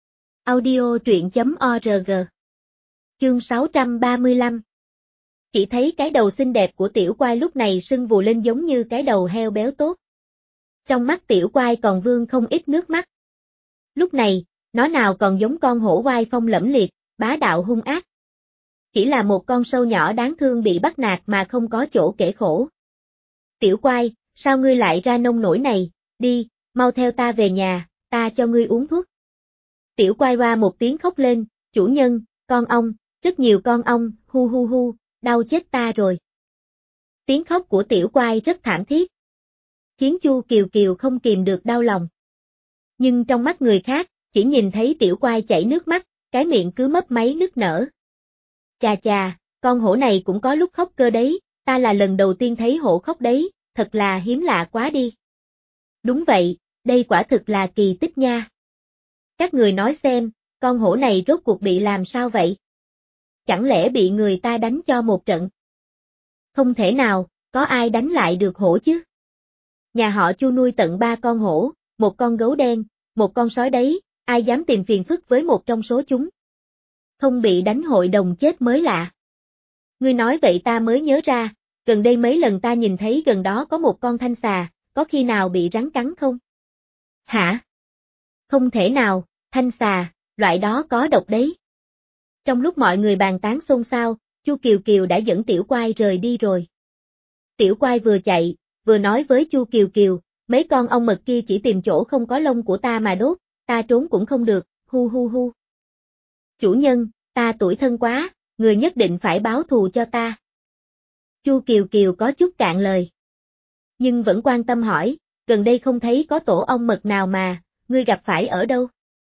Audio truyện.org. Chương sáu trăm ba mươi lăm. Chỉ thấy cái đầu xinh đẹp của Tiểu Quai lúc này sưng vù lên giống như cái đầu heo béo tốt. Trong mắt Tiểu Quai còn vương không ít nước mắt. Lúc này, nó nào còn giống con hổ oai phong lẫm liệt, bá đạo hung ác. Chỉ là một con sâu nhỏ đáng thương bị bắt nạt mà không có chỗ kể khổ. Tiểu Quai, sao ngươi lại ra nông nổi này, đi, mau theo ta về nhà, ta cho ngươi uống thuốc. Tiểu Quai qua một tiếng khóc lên, chủ nhân, con ong, rất nhiều con ong, hu hu hu, đau chết ta rồi. Tiếng khóc của Tiểu Quai rất thảm thiết. Khiến Chu Kiều Kiều không kìm được đau lòng. Nhưng trong mắt người khác, chỉ nhìn thấy Tiểu Quai chảy nước mắt, cái miệng cứ mấp máy nức nở. Chà chà, con hổ này cũng có lúc khóc cơ đấy, ta là lần đầu tiên thấy hổ khóc đấy, thật là hiếm lạ quá đi. Đúng vậy, đây quả thực là kỳ tích nha. Các người nói xem, con hổ này rốt cuộc bị làm sao vậy? Chẳng lẽ bị người ta đánh cho một trận? Không thể nào, có ai đánh lại được hổ chứ? Nhà họ Chu nuôi tận ba con hổ, một con gấu đen, một con sói đấy, ai dám tìm phiền phức với một trong số chúng? Không bị đánh hội đồng chết mới lạ. Ngươi nói vậy ta mới nhớ ra, gần đây mấy lần ta nhìn thấy gần đó có một con thanh xà, có khi nào bị rắn cắn không? Hả? Không thể nào, thanh xà, loại đó có độc đấy. Trong lúc mọi người bàn tán xôn xao, Chu Kiều Kiều đã dẫn Tiểu Quai rời đi rồi. Tiểu Quai vừa chạy, vừa nói với Chu Kiều Kiều, mấy con ong mật kia chỉ tìm chỗ không có lông của ta mà đốt, ta trốn cũng không được, hu hu hu. Chủ nhân, ta tủi thân quá, người nhất định phải báo thù cho ta. Chu Kiều Kiều có chút cạn lời. Nhưng vẫn quan tâm hỏi, gần đây không thấy có tổ ong mật nào mà, ngươi gặp phải ở đâu?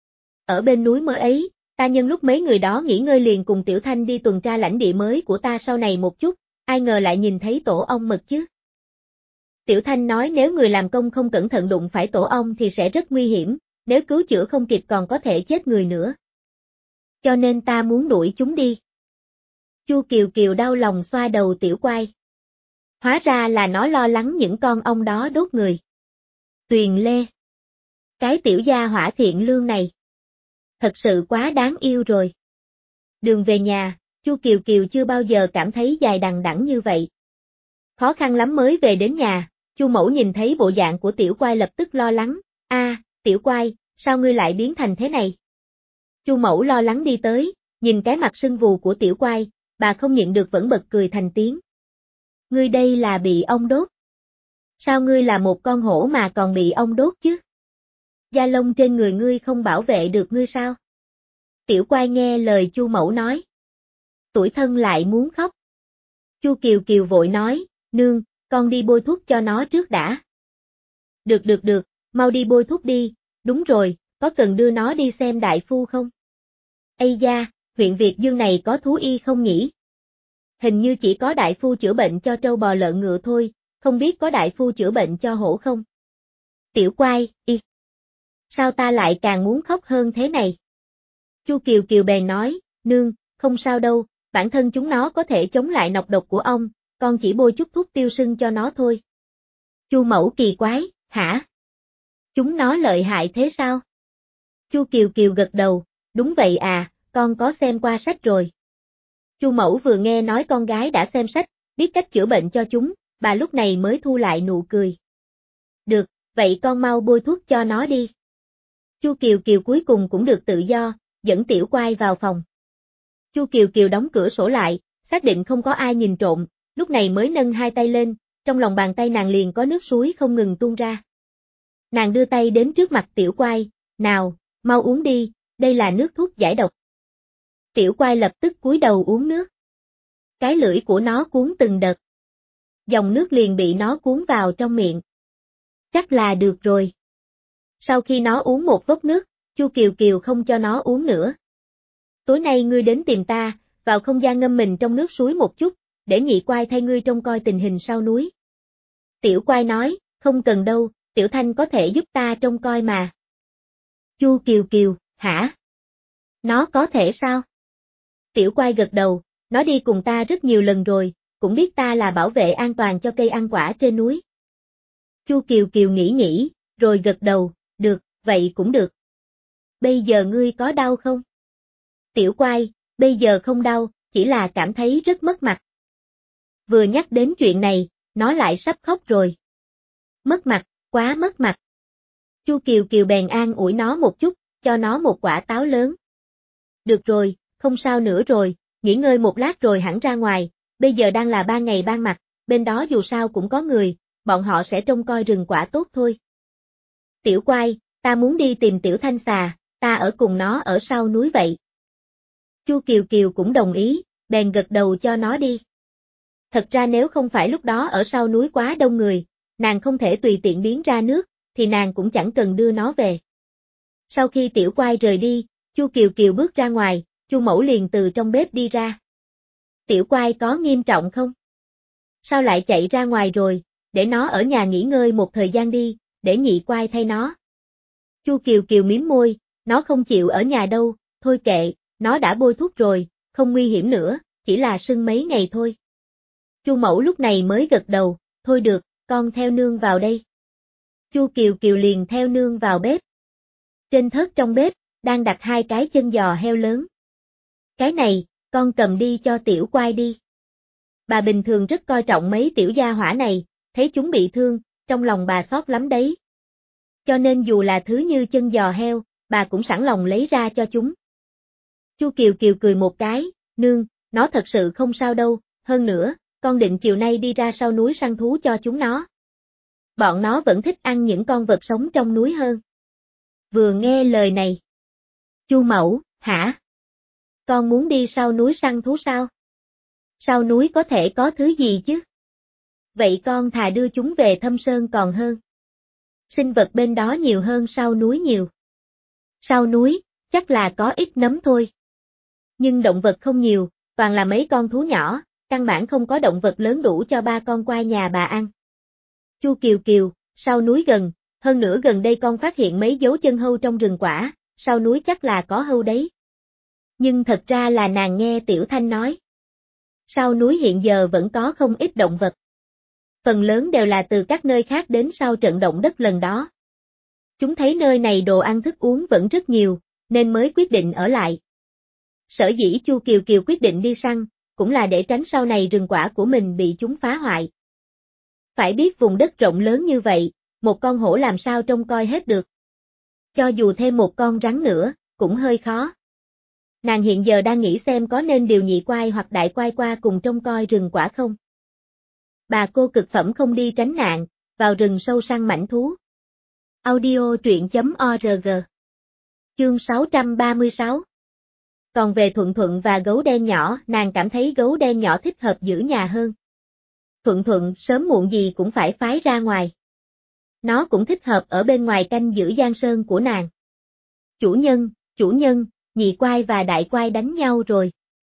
Ở bên núi mới ấy, ta nhân lúc mấy người đó nghỉ ngơi liền cùng Tiểu Thanh đi tuần tra lãnh địa mới của ta sau này một chút, ai ngờ lại nhìn thấy tổ ong mật chứ. Tiểu Thanh nói nếu người làm công không cẩn thận đụng phải tổ ong thì sẽ rất nguy hiểm, nếu cứu chữa không kịp còn có thể chết người nữa. Cho nên ta muốn đuổi chúng đi. Chu Kiều Kiều đau lòng xoa đầu Tiểu Quai. Hóa ra là nó lo lắng những con ong đó đốt người. Tuyền Lê. Cái tiểu gia hỏa thiện lương này. Thật sự quá đáng yêu rồi. Đường về nhà, Chu Kiều Kiều chưa bao giờ cảm thấy dài đằng đẵng như vậy. Khó khăn lắm mới về đến nhà, Chu Mẫu nhìn thấy bộ dạng của Tiểu Quai lập tức lo lắng. A, Tiểu Quai, sao ngươi lại biến thành thế này? Chu Mẫu lo lắng đi tới, nhìn cái mặt sưng vù của Tiểu Quai, bà không nhịn được vẫn bật cười thành tiếng. Ngươi đây là bị ong đốt. Sao ngươi là một con hổ mà còn bị ong đốt chứ? Da lông trên người ngươi không bảo vệ được ngươi sao? Tiểu Quai nghe lời Chu Mẫu nói. Tủi thân lại muốn khóc. Chu Kiều Kiều vội nói, nương, con đi bôi thuốc cho nó trước đã. Được được được, mau đi bôi thuốc đi, đúng rồi, có cần đưa nó đi xem đại phu không? Ây da, huyện Việt Dương này có thú y không nhỉ? Hình như chỉ có đại phu chữa bệnh cho trâu bò lợn ngựa thôi, không biết có đại phu chữa bệnh cho hổ không? Tiểu Quai, y. Sao ta lại càng muốn khóc hơn thế này? Chu Kiều Kiều bèn nói, nương, không sao đâu, bản thân chúng nó có thể chống lại nọc độc của ong, con chỉ bôi chút thuốc tiêu sưng cho nó thôi. Chu Mẫu kỳ quái, hả? Chúng nó lợi hại thế sao? Chu Kiều Kiều gật đầu, đúng vậy à, con có xem qua sách rồi. Chu Mẫu vừa nghe nói con gái đã xem sách, biết cách chữa bệnh cho chúng, bà lúc này mới thu lại nụ cười. Được, vậy con mau bôi thuốc cho nó đi. Chu Kiều Kiều cuối cùng cũng được tự do, dẫn Tiểu Quai vào phòng. Chu Kiều Kiều đóng cửa sổ lại, xác định không có ai nhìn trộm, lúc này mới nâng hai tay lên, trong lòng bàn tay nàng liền có nước suối không ngừng tuôn ra. Nàng đưa tay đến trước mặt Tiểu Quai, nào, mau uống đi, đây là nước thuốc giải độc. Tiểu Quai lập tức cúi đầu uống nước. Cái lưỡi của nó cuốn từng đợt. Dòng nước liền bị nó cuốn vào trong miệng. Chắc là được rồi. Sau khi nó uống một vốc nước, Chu Kiều Kiều không cho nó uống nữa. Tối nay ngươi đến tìm ta, vào không gian ngâm mình trong nước suối một chút, để nhị Quai thay ngươi trông coi tình hình sau núi. Tiểu Quai nói, không cần đâu, Tiểu Thanh có thể giúp ta trông coi mà. Chu Kiều Kiều, hả? Nó có thể sao? Tiểu Quai gật đầu, nó đi cùng ta rất nhiều lần rồi, cũng biết ta là bảo vệ an toàn cho cây ăn quả trên núi. Chu Kiều Kiều nghĩ nghĩ, rồi gật đầu, được, vậy cũng được. Bây giờ ngươi có đau không? Tiểu Quai, bây giờ không đau, chỉ là cảm thấy rất mất mặt. Vừa nhắc đến chuyện này, nó lại sắp khóc rồi. Mất mặt, quá mất mặt. Chu Kiều Kiều bèn an ủi nó một chút, cho nó một quả táo lớn. Được rồi, không sao nữa rồi, nghỉ ngơi một lát rồi hẳn ra ngoài, bây giờ đang là ban ngày ban mặt, bên đó dù sao cũng có người, bọn họ sẽ trông coi rừng quả tốt thôi. Tiểu Quai, ta muốn đi tìm Tiểu Thanh xà, ta ở cùng nó ở sau núi vậy. Chu Kiều Kiều cũng đồng ý, bèn gật đầu cho nó đi. Thật ra nếu không phải lúc đó ở sau núi quá đông người, nàng không thể tùy tiện biến ra nước, thì nàng cũng chẳng cần đưa nó về. Sau khi Tiểu Quai rời đi, Chu Kiều Kiều bước ra ngoài, Chu Mẫu liền từ trong bếp đi ra. Tiểu Quai có nghiêm trọng không? Sao lại chạy ra ngoài rồi, để nó ở nhà nghỉ ngơi một thời gian đi, để nhị Quai thay nó. Chu Kiều Kiều mím môi, nó không chịu ở nhà đâu, thôi kệ, nó đã bôi thuốc rồi, không nguy hiểm nữa, chỉ là sưng mấy ngày thôi. Chu Mẫu lúc này mới gật đầu, thôi được, con theo nương vào đây. Chu Kiều Kiều liền theo nương vào bếp. Trên thớt trong bếp, đang đặt hai cái chân giò heo lớn. Cái này, con cầm đi cho Tiểu Quai đi. Bà bình thường rất coi trọng mấy tiểu gia hỏa này, thấy chúng bị thương, trong lòng bà xót lắm đấy. Cho nên dù là thứ như chân giò heo, bà cũng sẵn lòng lấy ra cho chúng. Chu Kiều Kiều cười một cái, nương, nó thật sự không sao đâu, hơn nữa, con định chiều nay đi ra sau núi săn thú cho chúng nó. Bọn nó vẫn thích ăn những con vật sống trong núi hơn. Vừa nghe lời này. Chu Mẫu, hả? Con muốn đi sau núi săn thú sao? Sau núi có thể có thứ gì chứ? Vậy con thà đưa chúng về Thâm Sơn còn hơn. Sinh vật bên đó nhiều hơn sau núi nhiều. Sau núi, chắc là có ít nấm thôi. Nhưng động vật không nhiều, toàn là mấy con thú nhỏ, căn bản không có động vật lớn đủ cho ba con qua nhà bà ăn. Chu Kiều Kiều, sau núi gần, hơn nữa gần đây con phát hiện mấy dấu chân hâu trong rừng quả, sau núi chắc là có hâu đấy. Nhưng thật ra là nàng nghe Tiểu Thanh nói. Sau núi hiện giờ vẫn có không ít động vật. Phần lớn đều là từ các nơi khác đến sau trận động đất lần đó. Chúng thấy nơi này đồ ăn thức uống vẫn rất nhiều, nên mới quyết định ở lại. Sở dĩ Chu Kiều Kiều quyết định đi săn, cũng là để tránh sau này rừng quả của mình bị chúng phá hoại. Phải biết vùng đất rộng lớn như vậy, một con hổ làm sao trông coi hết được. Cho dù thêm một con rắn nữa, cũng hơi khó. Nàng hiện giờ đang nghĩ xem có nên điều nhị quai hoặc đại quai qua cùng trông coi rừng quả không. Bà cô cực phẩm không đi tránh nạn, vào rừng sâu săn mãnh thú. Audio truyện chấm org. Chương sáu trăm ba mươi sáu. Còn về Thuận Thuận và gấu đen nhỏ, nàng cảm thấy gấu đen nhỏ thích hợp giữ nhà hơn. Thuận Thuận sớm muộn gì cũng phải phái ra ngoài. Nó cũng thích hợp ở bên ngoài canh giữ giang sơn của nàng. Chủ nhân, chủ nhân, nhị quai và đại quai đánh nhau rồi.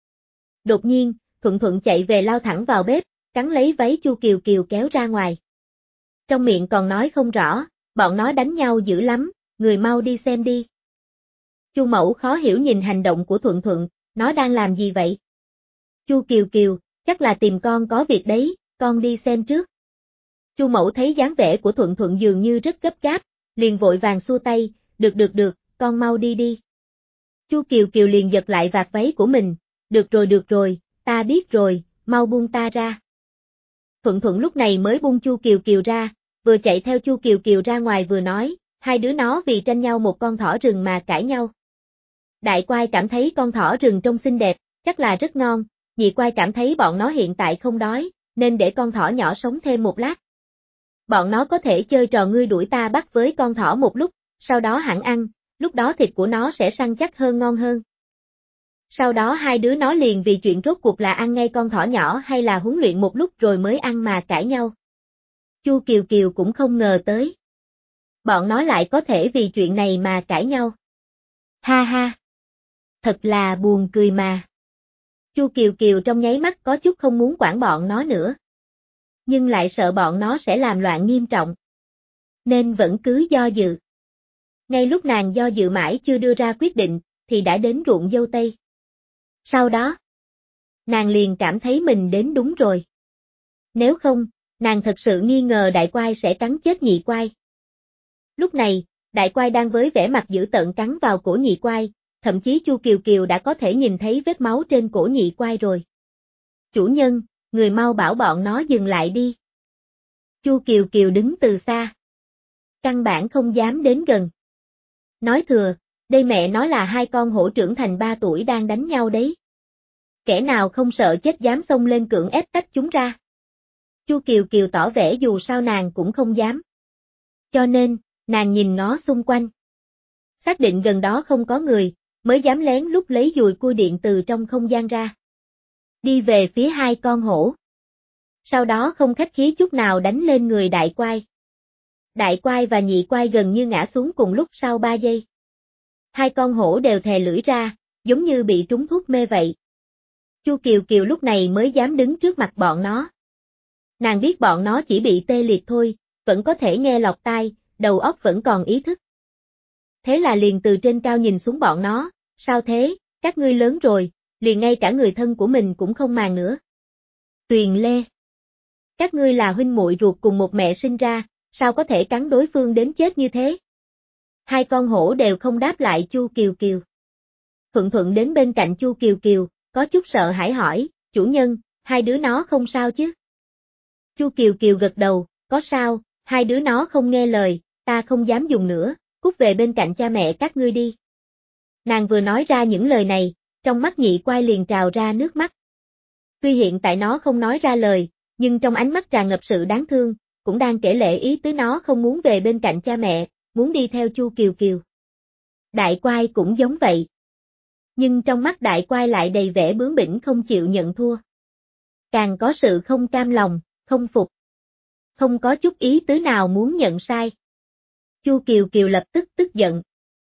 Đột nhiên, Thuận Thuận chạy về lao thẳng vào bếp, cắn lấy váy Chu Kiều Kiều kéo ra ngoài. Trong miệng còn nói không rõ, bọn nó đánh nhau dữ lắm, người mau đi xem đi. Chu Mẫu khó hiểu nhìn hành động của Thuận Thuận, nó đang làm gì vậy? Chu Kiều Kiều, chắc là tìm con có việc đấy, con đi xem trước. Chu Mẫu thấy dáng vẻ của Thuận Thuận dường như rất gấp gáp, liền vội vàng xua tay, được được được, con mau đi đi. Chu Kiều Kiều liền giật lại vạt váy của mình, được rồi được rồi, ta biết rồi, mau buông ta ra. Thuận Thuận lúc này mới buông Chu Kiều Kiều ra, vừa chạy theo Chu Kiều Kiều ra ngoài vừa nói, hai đứa nó vì tranh nhau một con thỏ rừng mà cãi nhau. Đại quai cảm thấy con thỏ rừng trông xinh đẹp, chắc là rất ngon, nhị quai cảm thấy bọn nó hiện tại không đói, nên để con thỏ nhỏ sống thêm một lát. Bọn nó có thể chơi trò ngươi đuổi ta bắt với con thỏ một lúc, sau đó hẳn ăn, lúc đó thịt của nó sẽ săn chắc hơn ngon hơn. Sau đó hai đứa nó liền vì chuyện rốt cuộc là ăn ngay con thỏ nhỏ hay là huấn luyện một lúc rồi mới ăn mà cãi nhau. Chu Kiều Kiều cũng không ngờ tới. Bọn nó lại có thể vì chuyện này mà cãi nhau. Ha ha! Thật là buồn cười mà. Chu Kiều Kiều trong nháy mắt có chút không muốn quản bọn nó nữa. Nhưng lại sợ bọn nó sẽ làm loạn nghiêm trọng. Nên vẫn cứ do dự. Ngay lúc nàng do dự mãi chưa đưa ra quyết định, thì đã đến ruộng dâu tây. Sau đó, nàng liền cảm thấy mình đến đúng rồi. Nếu không, nàng thật sự nghi ngờ đại quai sẽ cắn chết nhị quai. Lúc này, đại quai đang với vẻ mặt dữ tợn cắn vào cổ nhị quai, thậm chí Chu Kiều Kiều đã có thể nhìn thấy vết máu trên cổ nhị quai rồi. Chủ nhân, người mau bảo bọn nó dừng lại đi. Chu Kiều Kiều đứng từ xa. Căn bản không dám đến gần. Nói thừa, đây mẹ nó là hai con hổ trưởng thành ba tuổi đang đánh nhau đấy. Kẻ nào không sợ chết dám xông lên cưỡng ép tách chúng ra. Chu Kiều Kiều tỏ vẻ dù sao nàng cũng không dám. Cho nên, nàng nhìn ngó xung quanh. Xác định gần đó không có người, mới dám lén lút lấy dùi cui điện từ trong không gian ra. Đi về phía hai con hổ. Sau đó không khách khí chút nào đánh lên người đại quai. Đại quai và nhị quai gần như ngã xuống cùng lúc sau ba giây. Hai con hổ đều thè lưỡi ra, giống như bị trúng thuốc mê vậy. Chu Kiều Kiều lúc này mới dám đứng trước mặt bọn nó. Nàng biết bọn nó chỉ bị tê liệt thôi, vẫn có thể nghe lọt tai, đầu óc vẫn còn ý thức. Thế là liền từ trên cao nhìn xuống bọn nó, sao thế, các ngươi lớn rồi, liền ngay cả người thân của mình cũng không màng nữa. Tuyền Lê. Các ngươi là huynh muội ruột cùng một mẹ sinh ra, sao có thể cắn đối phương đến chết như thế? Hai con hổ đều không đáp lại Chu Kiều Kiều. Thuận Thuận đến bên cạnh Chu Kiều Kiều, có chút sợ hãi hỏi, chủ nhân, hai đứa nó không sao chứ? Chu Kiều Kiều gật đầu, có sao, hai đứa nó không nghe lời, ta không dám dùng nữa, cút về bên cạnh cha mẹ các ngươi đi. Nàng vừa nói ra những lời này, trong mắt nhị quai liền trào ra nước mắt. Tuy hiện tại nó không nói ra lời, nhưng trong ánh mắt tràn ngập sự đáng thương, cũng đang kể lể ý tứ nó không muốn về bên cạnh cha mẹ, muốn đi theo Chu Kiều Kiều. Đại quai cũng giống vậy. Nhưng trong mắt đại quai lại đầy vẻ bướng bỉnh không chịu nhận thua. Càng có sự không cam lòng, không phục. Không có chút ý tứ nào muốn nhận sai. Chu Kiều Kiều lập tức tức giận.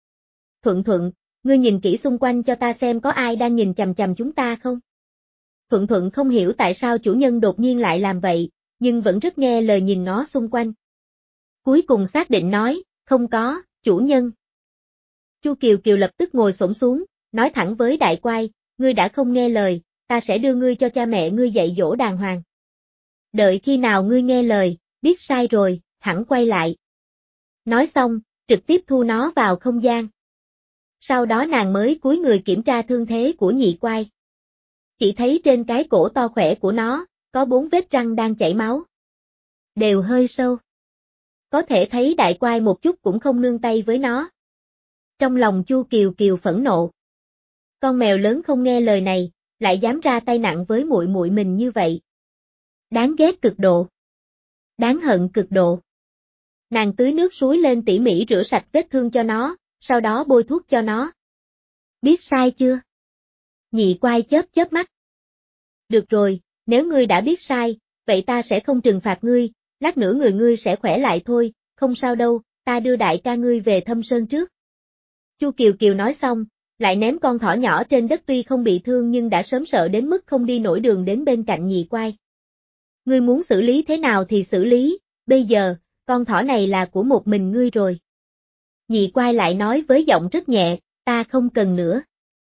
Thuận Thuận, ngươi nhìn kỹ xung quanh cho ta xem có ai đang nhìn chằm chằm chúng ta không? Thuận Thuận không hiểu tại sao chủ nhân đột nhiên lại làm vậy, nhưng vẫn rất nghe lời nhìn ngó xung quanh. Cuối cùng xác định nói, không có, chủ nhân. Chu Kiều Kiều lập tức ngồi xổm xuống, nói thẳng với đại quai, ngươi đã không nghe lời, ta sẽ đưa ngươi cho cha mẹ ngươi dạy dỗ đàng hoàng. Đợi khi nào ngươi nghe lời, biết sai rồi, thẳng quay lại. Nói xong, trực tiếp thu nó vào không gian. Sau đó nàng mới cúi người kiểm tra thương thế của nhị quai. Chỉ thấy trên cái cổ to khỏe của nó, có bốn vết răng đang chảy máu. Đều hơi sâu. Có thể thấy đại quai một chút cũng không nương tay với nó. Trong lòng Chu Kiều Kiều phẫn nộ. Con mèo lớn không nghe lời này, lại dám ra tay nặng với muội muội mình như vậy. Đáng ghét cực độ. Đáng hận cực độ. Nàng tưới nước suối lên tỉ mỉ rửa sạch vết thương cho nó, sau đó bôi thuốc cho nó. Biết sai chưa? Nhị quai chớp chớp mắt. Được rồi, nếu ngươi đã biết sai, vậy ta sẽ không trừng phạt ngươi, lát nữa người ngươi sẽ khỏe lại thôi, không sao đâu, ta đưa đại ca ngươi về Thâm Sơn trước. Chu Kiều Kiều nói xong, lại ném con thỏ nhỏ trên đất tuy không bị thương nhưng đã sớm sợ đến mức không đi nổi đường đến bên cạnh nhị quai. Ngươi muốn xử lý thế nào thì xử lý, bây giờ, con thỏ này là của một mình ngươi rồi. Nhị quai lại nói với giọng rất nhẹ, ta không cần nữa.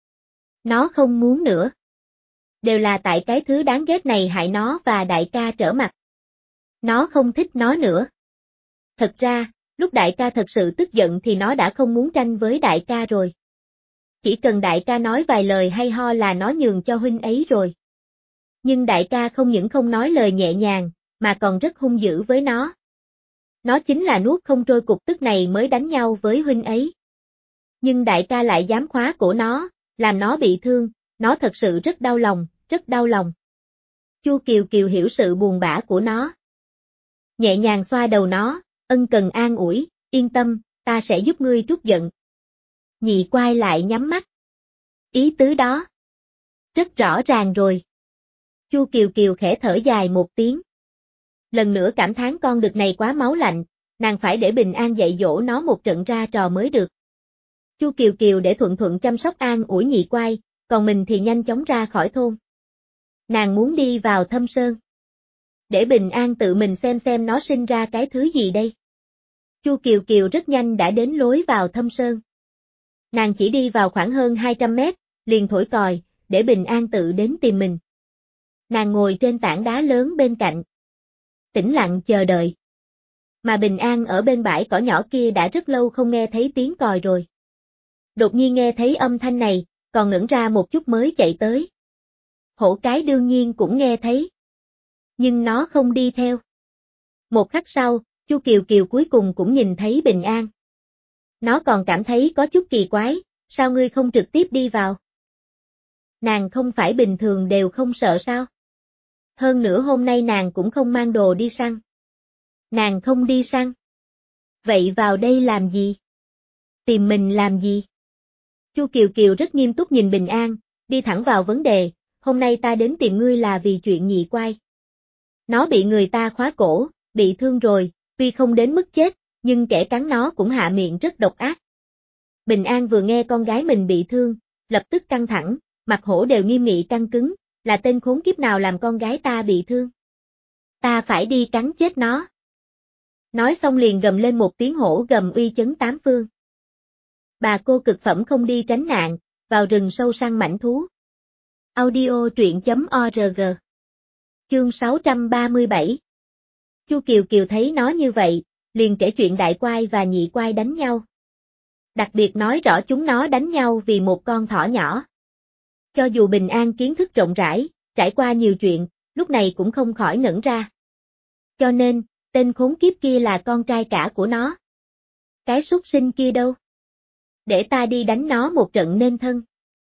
Nó không muốn nữa. Đều là tại cái thứ đáng ghét này hại nó và đại ca trở mặt. Nó không thích nó nữa. Thật ra, lúc đại ca thật sự tức giận thì nó đã không muốn tranh với đại ca rồi. Chỉ cần đại ca nói vài lời hay ho là nó nhường cho huynh ấy rồi. Nhưng đại ca không những không nói lời nhẹ nhàng, mà còn rất hung dữ với nó. Nó chính là nuốt không trôi cục tức này mới đánh nhau với huynh ấy. Nhưng đại ca lại dám khóa cổ nó, làm nó bị thương, nó thật sự rất đau lòng, rất đau lòng. Chu Kiều Kiều hiểu sự buồn bã của nó. Nhẹ nhàng xoa đầu nó, ân cần an ủi, yên tâm, ta sẽ giúp ngươi trút giận. Nhị quai lại nhắm mắt. Ý tứ đó. Rất rõ ràng rồi. Chu Kiều Kiều khẽ thở dài một tiếng. Lần nữa cảm thán con đực này quá máu lạnh, nàng phải để bình an dạy dỗ nó một trận ra trò mới được. Chu Kiều Kiều để thuận thuận chăm sóc an ủi nhị quai, còn mình thì nhanh chóng ra khỏi thôn. Nàng muốn đi vào Thâm Sơn. Để bình an tự mình xem xem nó sinh ra cái thứ gì đây. Chu Kiều Kiều rất nhanh đã đến lối vào Thâm Sơn. Nàng chỉ đi vào khoảng hơn hai trăm mét, liền thổi còi, để bình an tự đến tìm mình. Nàng ngồi trên tảng đá lớn bên cạnh. Tĩnh lặng chờ đợi. Mà bình an ở bên bãi cỏ nhỏ kia đã rất lâu không nghe thấy tiếng còi rồi. Đột nhiên nghe thấy âm thanh này, còn ngẩn ra một chút mới chạy tới. Hổ cái đương nhiên cũng nghe thấy. Nhưng nó không đi theo. Một khắc sau, Chu Kiều Kiều cuối cùng cũng nhìn thấy bình an. Nó còn cảm thấy có chút kỳ quái, sao ngươi không trực tiếp đi vào? Nàng không phải bình thường đều không sợ sao? Hơn nữa hôm nay nàng cũng không mang đồ đi săn. Nàng không đi săn. Vậy vào đây làm gì? Tìm mình làm gì? Chu Kiều Kiều rất nghiêm túc nhìn bình an, đi thẳng vào vấn đề, hôm nay ta đến tìm ngươi là vì chuyện nhị quai. Nó bị người ta khóa cổ, bị thương rồi, tuy không đến mức chết, nhưng kẻ cắn nó cũng hạ miệng rất độc ác. Bình an vừa nghe con gái mình bị thương, lập tức căng thẳng, mặt hổ đều nghiêm nghị căng cứng, là tên khốn kiếp nào làm con gái ta bị thương. Ta phải đi cắn chết nó. Nói xong liền gầm lên một tiếng hổ gầm uy chấn tám phương. Bà cô cực phẩm không đi tránh nạn, vào rừng sâu săn mãnh thú. Audio truyện chấm org. Chương sáu trăm ba mươi bảy. Chu Kiều Kiều thấy nó như vậy, liền kể chuyện đại quai và nhị quai đánh nhau. Đặc biệt nói rõ chúng nó đánh nhau vì một con thỏ nhỏ. Cho dù bình an kiến thức rộng rãi, trải qua nhiều chuyện, lúc này cũng không khỏi ngẩn ra. Cho nên, tên khốn kiếp kia là con trai cả của nó. Cái súc sinh kia đâu? Để ta đi đánh nó một trận nên thân.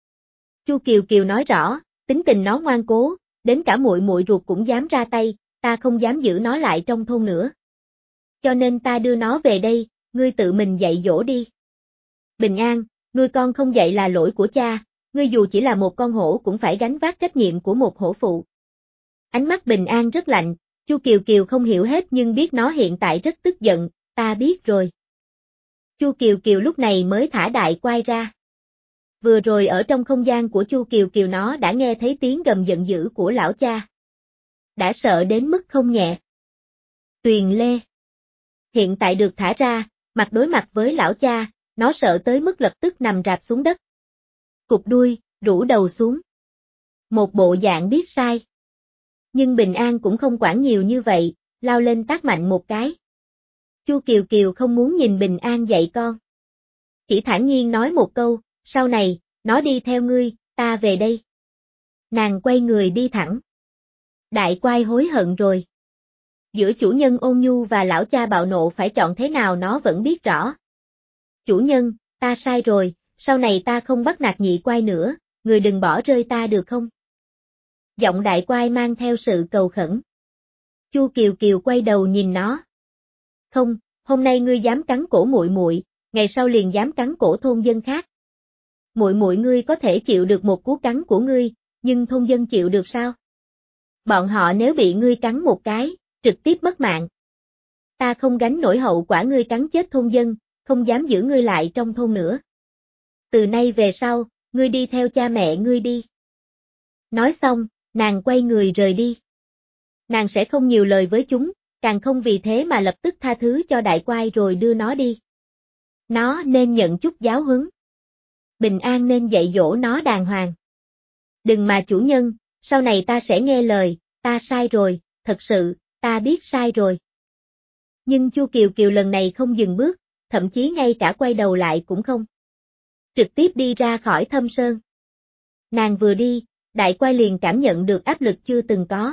Chu Kiều Kiều nói rõ, tính tình nó ngoan cố, đến cả muội muội ruột cũng dám ra tay, ta không dám giữ nó lại trong thôn nữa. Cho nên ta đưa nó về đây, ngươi tự mình dạy dỗ đi. Bình an, nuôi con không dạy là lỗi của cha, ngươi dù chỉ là một con hổ cũng phải gánh vác trách nhiệm của một hổ phụ. Ánh mắt bình an rất lạnh, Chu Kiều Kiều không hiểu hết nhưng biết nó hiện tại rất tức giận, ta biết rồi. Chu Kiều Kiều lúc này mới thả đại quai ra. Vừa rồi ở trong không gian của Chu Kiều Kiều nó đã nghe thấy tiếng gầm giận dữ của lão cha. Đã sợ đến mức không nhẹ. Tuyền Lê. Hiện tại được thả ra, mặt đối mặt với lão cha, nó sợ tới mức lập tức nằm rạp xuống đất. Cụp đuôi, rũ đầu xuống. Một bộ dạng biết sai. Nhưng Bình An cũng không quản nhiều như vậy, lao lên tát mạnh một cái. Chu Kiều Kiều không muốn nhìn Bình An dạy con. Chỉ thản nhiên nói một câu, sau này, nó đi theo ngươi, ta về đây. Nàng quay người đi thẳng. Đại Quai hối hận rồi. Giữa chủ nhân ôn nhu và lão cha bạo nộ phải chọn thế nào nó vẫn biết rõ. Chủ nhân, ta sai rồi, sau này ta không bắt nạt Nhị Quai nữa, người đừng bỏ rơi ta được không? Giọng Đại Quai mang theo sự cầu khẩn. Chu Kiều Kiều quay đầu nhìn nó. Không, hôm nay ngươi dám cắn cổ muội muội, ngày sau liền dám cắn cổ thôn dân khác. Muội muội ngươi có thể chịu được một cú cắn của ngươi, nhưng thôn dân chịu được sao? Bọn họ nếu bị ngươi cắn một cái, trực tiếp mất mạng. Ta không gánh nổi hậu quả ngươi cắn chết thôn dân, không dám giữ ngươi lại trong thôn nữa. Từ nay về sau, ngươi đi theo cha mẹ ngươi đi. Nói xong, nàng quay người rời đi. Nàng sẽ không nhiều lời với chúng, càng không vì thế mà lập tức tha thứ cho Đại Quai rồi đưa nó đi. Nó nên nhận chút giáo huấn. Bình An nên dạy dỗ nó đàng hoàng. Đừng mà chủ nhân, sau này ta sẽ nghe lời, ta sai rồi, thật sự, ta biết sai rồi. Nhưng Chu Kiều Kiều lần này không dừng bước, thậm chí ngay cả quay đầu lại cũng không. Trực tiếp đi ra khỏi Thâm Sơn. Nàng vừa đi, Đại Quai liền cảm nhận được áp lực chưa từng có.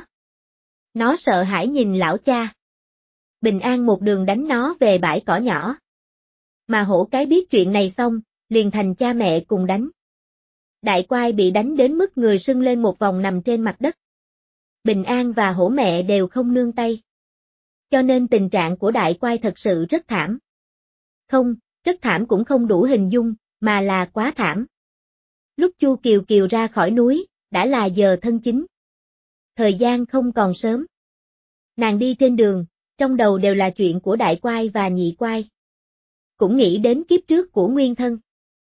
Nó sợ hãi nhìn lão cha. Bình An một đường đánh nó về bãi cỏ nhỏ. Mà hổ cái biết chuyện này xong, liền thành cha mẹ cùng đánh. Đại Quai bị đánh đến mức người sưng lên một vòng nằm trên mặt đất. Bình An và hổ mẹ đều không nương tay. Cho nên tình trạng của Đại Quai thật sự rất thảm. Không, rất thảm cũng không đủ hình dung, mà là quá thảm. Lúc Chu Kiều Kiều ra khỏi núi, đã là giờ thân chính. Thời gian không còn sớm. Nàng đi trên đường, trong đầu đều là chuyện của Đại Quai và Nhị Quai. Cũng nghĩ đến kiếp trước của nguyên thân.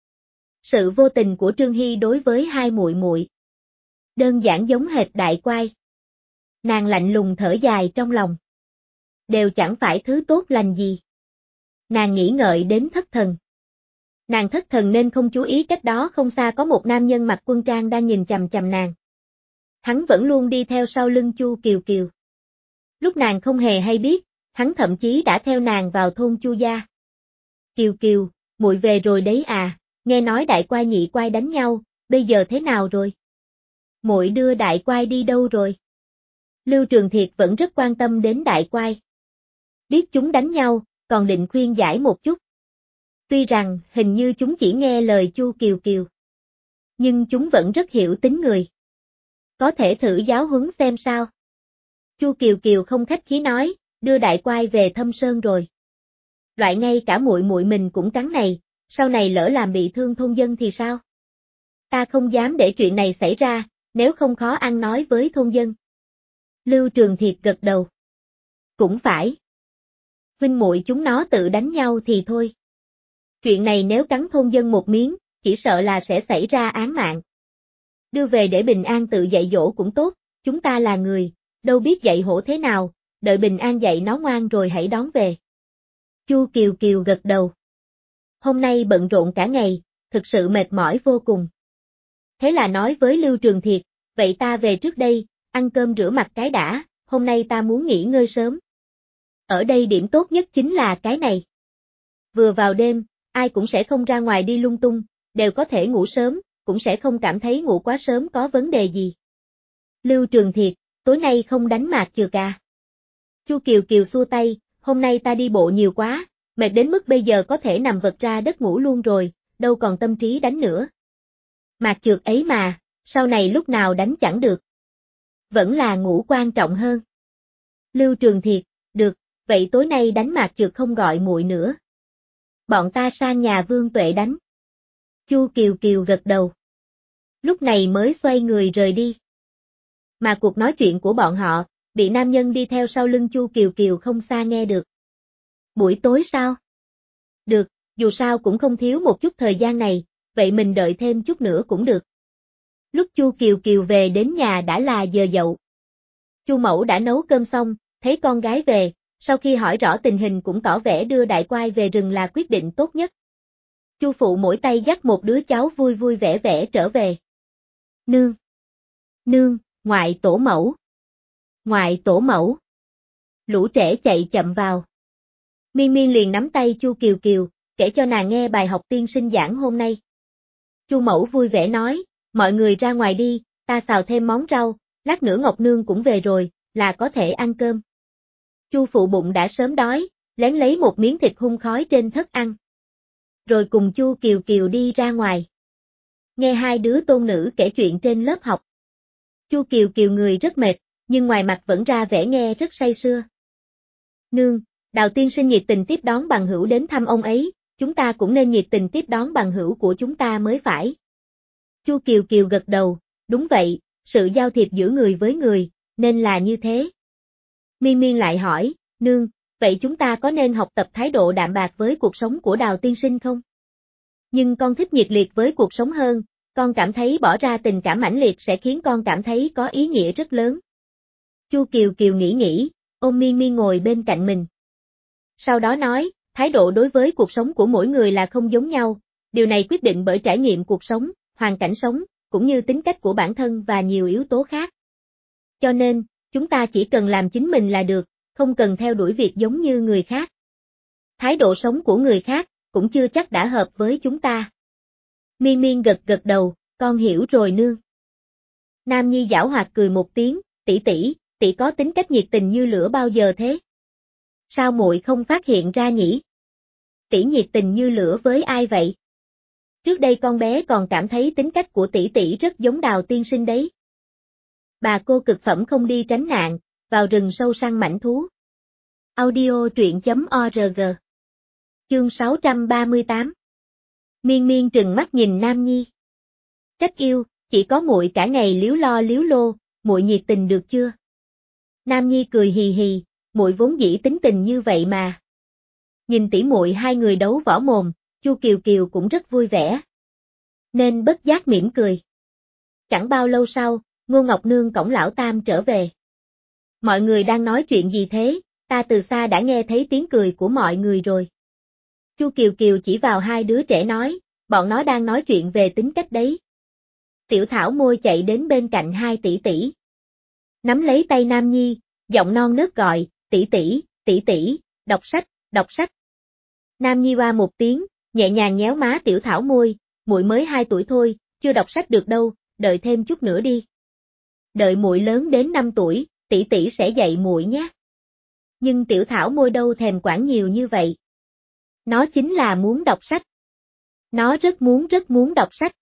Sự vô tình của Trương Hy đối với hai muội muội. Đơn giản giống hệt Đại Quai. Nàng lạnh lùng thở dài trong lòng. Đều chẳng phải thứ tốt lành gì. Nàng nghĩ ngợi đến thất thần. Nàng thất thần nên không chú ý cách đó không xa có một nam nhân mặc quân trang đang nhìn chằm chằm nàng. Hắn vẫn luôn đi theo sau lưng Chu Kiều Kiều. Lúc nàng không hề hay biết, hắn thậm chí đã theo nàng vào thôn Chu gia. Kiều Kiều, muội về rồi đấy à, nghe nói Đại Quai Nhị Quai đánh nhau, bây giờ thế nào rồi? Muội đưa Đại Quai đi đâu rồi? Lưu Trường Thiệt vẫn rất quan tâm đến Đại Quai. Biết chúng đánh nhau, còn định khuyên giải một chút. Tuy rằng hình như chúng chỉ nghe lời Chu Kiều Kiều. Nhưng chúng vẫn rất hiểu tính người. Có thể thử giáo huấn xem sao. Chu Kiều Kiều không khách khí nói, đưa Đại Quai về Thâm Sơn rồi. Loại ngay cả muội muội mình cũng cắn này, sau này lỡ làm bị thương thôn dân thì sao? Ta không dám để chuyện này xảy ra, nếu không khó ăn nói với thôn dân. Lưu Trường Thiệt gật đầu. Cũng phải. Huynh muội chúng nó tự đánh nhau thì thôi. Chuyện này nếu cắn thôn dân một miếng, chỉ sợ là sẽ xảy ra án mạng. Đưa về để Bình An tự dạy dỗ cũng tốt, chúng ta là người, đâu biết dạy hổ thế nào, đợi Bình An dạy nó ngoan rồi hãy đón về. Chu Kiều Kiều gật đầu. Hôm nay bận rộn cả ngày, thực sự mệt mỏi vô cùng. Thế là nói với Lưu Trường Thiệt, vậy ta về trước đây, ăn cơm rửa mặt cái đã, hôm nay ta muốn nghỉ ngơi sớm. Ở đây điểm tốt nhất chính là cái này. Vừa vào đêm, ai cũng sẽ không ra ngoài đi lung tung, đều có thể ngủ sớm, cũng sẽ không cảm thấy ngủ quá sớm có vấn đề gì. Lưu Trường Thiệt, tối nay không đánh mạc chược à? Chu Kiều Kiều xua tay, hôm nay ta đi bộ nhiều quá, mệt đến mức bây giờ có thể nằm vật ra đất ngủ luôn rồi, đâu còn tâm trí đánh nữa. Mạc chược ấy mà, sau này lúc nào đánh chẳng được. Vẫn là ngủ quan trọng hơn. Lưu Trường Thiệt, được, vậy tối nay đánh mạc chược không gọi muội nữa. Bọn ta sang nhà Vương Tuệ đánh. Chu Kiều Kiều gật đầu. Lúc này mới xoay người rời đi. Mà cuộc nói chuyện của bọn họ, bị nam nhân đi theo sau lưng Chu Kiều Kiều không xa nghe được. Buổi tối sao? Được, dù sao cũng không thiếu một chút thời gian này, vậy mình đợi thêm chút nữa cũng được. Lúc Chu Kiều Kiều về đến nhà đã là giờ dậu. Chu Mẫu đã nấu cơm xong, thấy con gái về, Sau khi hỏi rõ tình hình cũng tỏ vẻ đưa đại quai về rừng là quyết định tốt nhất. Chu phụ mỗi tay dắt một đứa cháu vui vui vẻ vẻ trở về. Nương! Nương, ngoại tổ mẫu! Ngoại tổ mẫu! Lũ trẻ chạy chậm vào. Miên Miên liền nắm tay Chu Kiều Kiều, kể cho nàng nghe bài học tiên sinh giảng hôm nay. Chu mẫu vui vẻ nói, mọi người ra ngoài đi, ta xào thêm món rau, lát nữa Ngọc Nương cũng về rồi, là có thể ăn cơm. Chu phụ bụng đã sớm đói, lén lấy một miếng thịt hun khói trên thớt ăn. Rồi cùng Chu Kiều Kiều đi ra ngoài. Nghe hai đứa tôn nữ kể chuyện trên lớp học. Chu Kiều Kiều người rất mệt, nhưng ngoài mặt vẫn ra vẻ nghe rất say sưa. Nương, Đào tiên sinh nhiệt tình tiếp đón bằng hữu đến thăm ông ấy, chúng ta cũng nên nhiệt tình tiếp đón bằng hữu của chúng ta mới phải. Chu Kiều Kiều gật đầu, đúng vậy, sự giao thiệp giữa người với người, nên là như thế. Miên Miên lại hỏi, nương, vậy chúng ta có nên học tập thái độ đạm bạc với cuộc sống của Đào tiên sinh không? Nhưng con thích nhiệt liệt với cuộc sống hơn, con cảm thấy bỏ ra tình cảm mãnh liệt sẽ khiến con cảm thấy có ý nghĩa rất lớn. Chu Kiều Kiều nghĩ nghĩ, ôm Miên Miên ngồi bên cạnh mình. Sau đó nói, thái độ đối với cuộc sống của mỗi người là không giống nhau, điều này quyết định bởi trải nghiệm cuộc sống, hoàn cảnh sống, cũng như tính cách của bản thân và nhiều yếu tố khác. Cho nên, chúng ta chỉ cần làm chính mình là được, không cần theo đuổi việc giống như người khác. Thái độ sống của người khác, cũng chưa chắc đã hợp với chúng ta. Miên Miên gật gật đầu, con hiểu rồi nương. Nam Nhi giảo hoạt cười một tiếng, tỷ tỷ, tỷ có tính cách nhiệt tình như lửa bao giờ thế? Sao muội không phát hiện ra nhỉ? Tỷ nhiệt tình như lửa với ai vậy? Trước đây con bé còn cảm thấy tính cách của tỷ tỷ rất giống Đào tiên sinh đấy. Bà cô cực phẩm không đi tránh nạn, vào rừng sâu săn mãnh thú. Audio truyện chấm org. Chương sáu trăm ba mươi tám. Miên Miên trừng mắt nhìn Nam Nhi. Trách yêu, chỉ có muội cả ngày líu lo líu lô, muội nhiệt tình được chưa? Nam Nhi cười hì hì, muội vốn dĩ tính tình như vậy mà. Nhìn tỉ muội hai người đấu võ mồm, Chu Kiều Kiều cũng rất vui vẻ. Nên bất giác mỉm cười. Chẳng bao lâu sau, Ngô Ngọc Nương cõng lão tam trở về. Mọi người đang nói chuyện gì thế, ta từ xa đã nghe thấy tiếng cười của mọi người rồi. Chu Kiều Kiều chỉ vào hai đứa trẻ nói, bọn nó đang nói chuyện về tính cách đấy. Tiểu Thảo Môi chạy đến bên cạnh hai tỷ tỷ. Nắm lấy tay Nam Nhi, giọng non nớt gọi, tỷ tỷ, tỷ tỷ, đọc sách, đọc sách. Nam Nhi oa một tiếng, nhẹ nhàng nhéo má Tiểu Thảo Môi, muội mới hai tuổi thôi, chưa đọc sách được đâu, đợi thêm chút nữa đi. Đợi muội lớn đến năm tuổi, tỷ tỷ sẽ dạy muội nhé. Nhưng Tiểu Thảo Môi đâu thèm quản nhiều như vậy. Nó chính là muốn đọc sách. Nó rất muốn rất muốn đọc sách.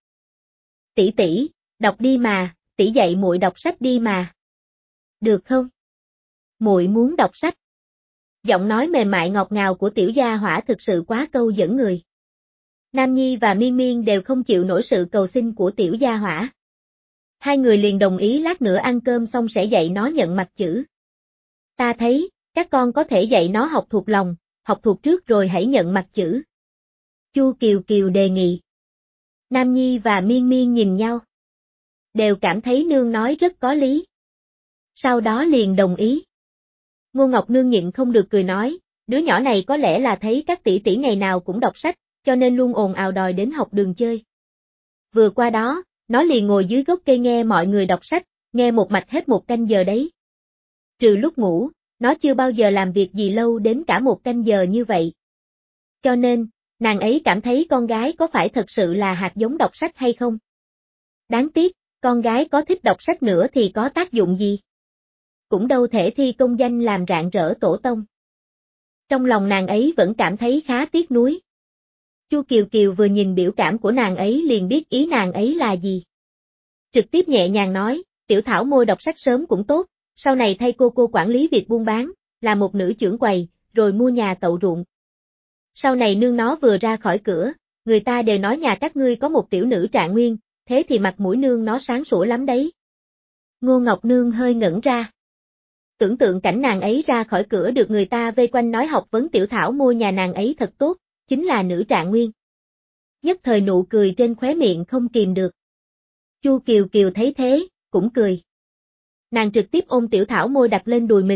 Tỷ tỷ, đọc đi mà, tỷ dạy muội đọc sách đi mà. Được không? Muội muốn đọc sách. Giọng nói mềm mại ngọt ngào của tiểu gia hỏa thực sự quá câu dẫn người. Nam Nhi và Miên Miên đều không chịu nổi sự cầu xin của tiểu gia hỏa. Hai người liền đồng ý lát nữa ăn cơm xong sẽ dạy nó nhận mặt chữ. Ta thấy, các con có thể dạy nó học thuộc lòng, học thuộc trước rồi hãy nhận mặt chữ. Chu Kiều Kiều đề nghị. Nam Nhi và Miên Miên nhìn nhau. Đều cảm thấy nương nói rất có lý. Sau đó liền đồng ý. Ngô Ngọc Nương nhịn không được cười nói, đứa nhỏ này có lẽ là thấy các tỷ tỷ ngày nào cũng đọc sách, cho nên luôn ồn ào đòi đến học đường chơi. Vừa qua đó, nó liền ngồi dưới gốc cây nghe mọi người đọc sách, nghe một mạch hết một canh giờ đấy. Trừ lúc ngủ, nó chưa bao giờ làm việc gì lâu đến cả một canh giờ như vậy. Cho nên, nàng ấy cảm thấy con gái có phải thật sự là hạt giống đọc sách hay không? Đáng tiếc, con gái có thích đọc sách nữa thì có tác dụng gì? Cũng đâu thể thi công danh làm rạng rỡ tổ tông. Trong lòng nàng ấy vẫn cảm thấy khá tiếc nuối. Chu Kiều Kiều vừa nhìn biểu cảm của nàng ấy liền biết ý nàng ấy là gì. Trực tiếp nhẹ nhàng nói, Tiểu Thảo Môi đọc sách sớm cũng tốt, sau này thay cô cô quản lý việc buôn bán, là một nữ trưởng quầy, rồi mua nhà tậu ruộng. Sau này nương nó vừa ra khỏi cửa, người ta đều nói nhà các ngươi có một tiểu nữ Trạng Nguyên, thế thì mặt mũi nương nó sáng sủa lắm đấy. Ngô Ngọc Nương hơi ngẩn ra. Tưởng tượng cảnh nàng ấy ra khỏi cửa được người ta vây quanh nói học vấn Tiểu Thảo Môi nhà nàng ấy thật tốt, chính là nữ Trạng Nguyên. Nhất thời nụ cười trên khóe miệng không kìm được. Chu Kiều Kiều thấy thế, cũng cười. Nàng trực tiếp ôm Tiểu Thảo Môi đặt lên đùi mình,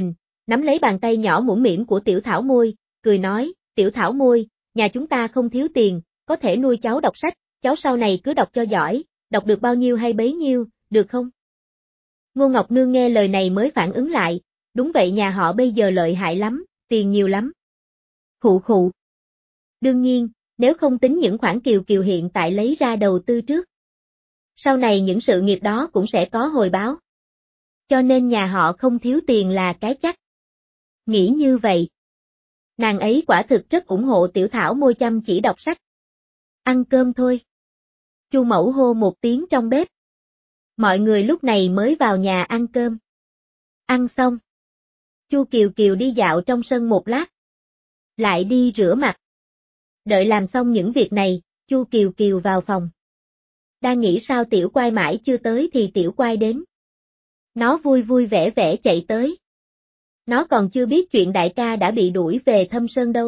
nắm lấy bàn tay nhỏ mũm mĩm của Tiểu Thảo Môi, cười nói, Tiểu Thảo Môi, nhà chúng ta không thiếu tiền, có thể nuôi cháu đọc sách, cháu sau này cứ đọc cho giỏi, đọc được bao nhiêu hay bấy nhiêu, được không? Ngô Ngọc Nương nghe lời này mới phản ứng lại, đúng vậy nhà họ bây giờ lợi hại lắm, tiền nhiều lắm. Khụ khụ. Đương nhiên, nếu không tính những khoản Kiều Kiều hiện tại lấy ra đầu tư trước. Sau này những sự nghiệp đó cũng sẽ có hồi báo. Cho nên nhà họ không thiếu tiền là cái chắc. Nghĩ như vậy. Nàng ấy quả thực rất ủng hộ Tiểu Thảo Môi chăm chỉ đọc sách. Ăn cơm thôi. Chu mẫu hô một tiếng trong bếp. Mọi người lúc này mới vào nhà ăn cơm. Ăn xong. Chu Kiều Kiều đi dạo trong sân một lát. Lại đi rửa mặt. Đợi làm xong những việc này, Chu Kiều Kiều vào phòng. Đang nghĩ sao Tiểu Quai mãi chưa tới thì Tiểu Quai đến. Nó vui vui vẻ vẻ chạy tới. Nó còn chưa biết chuyện đại ca đã bị đuổi về Thâm Sơn đâu.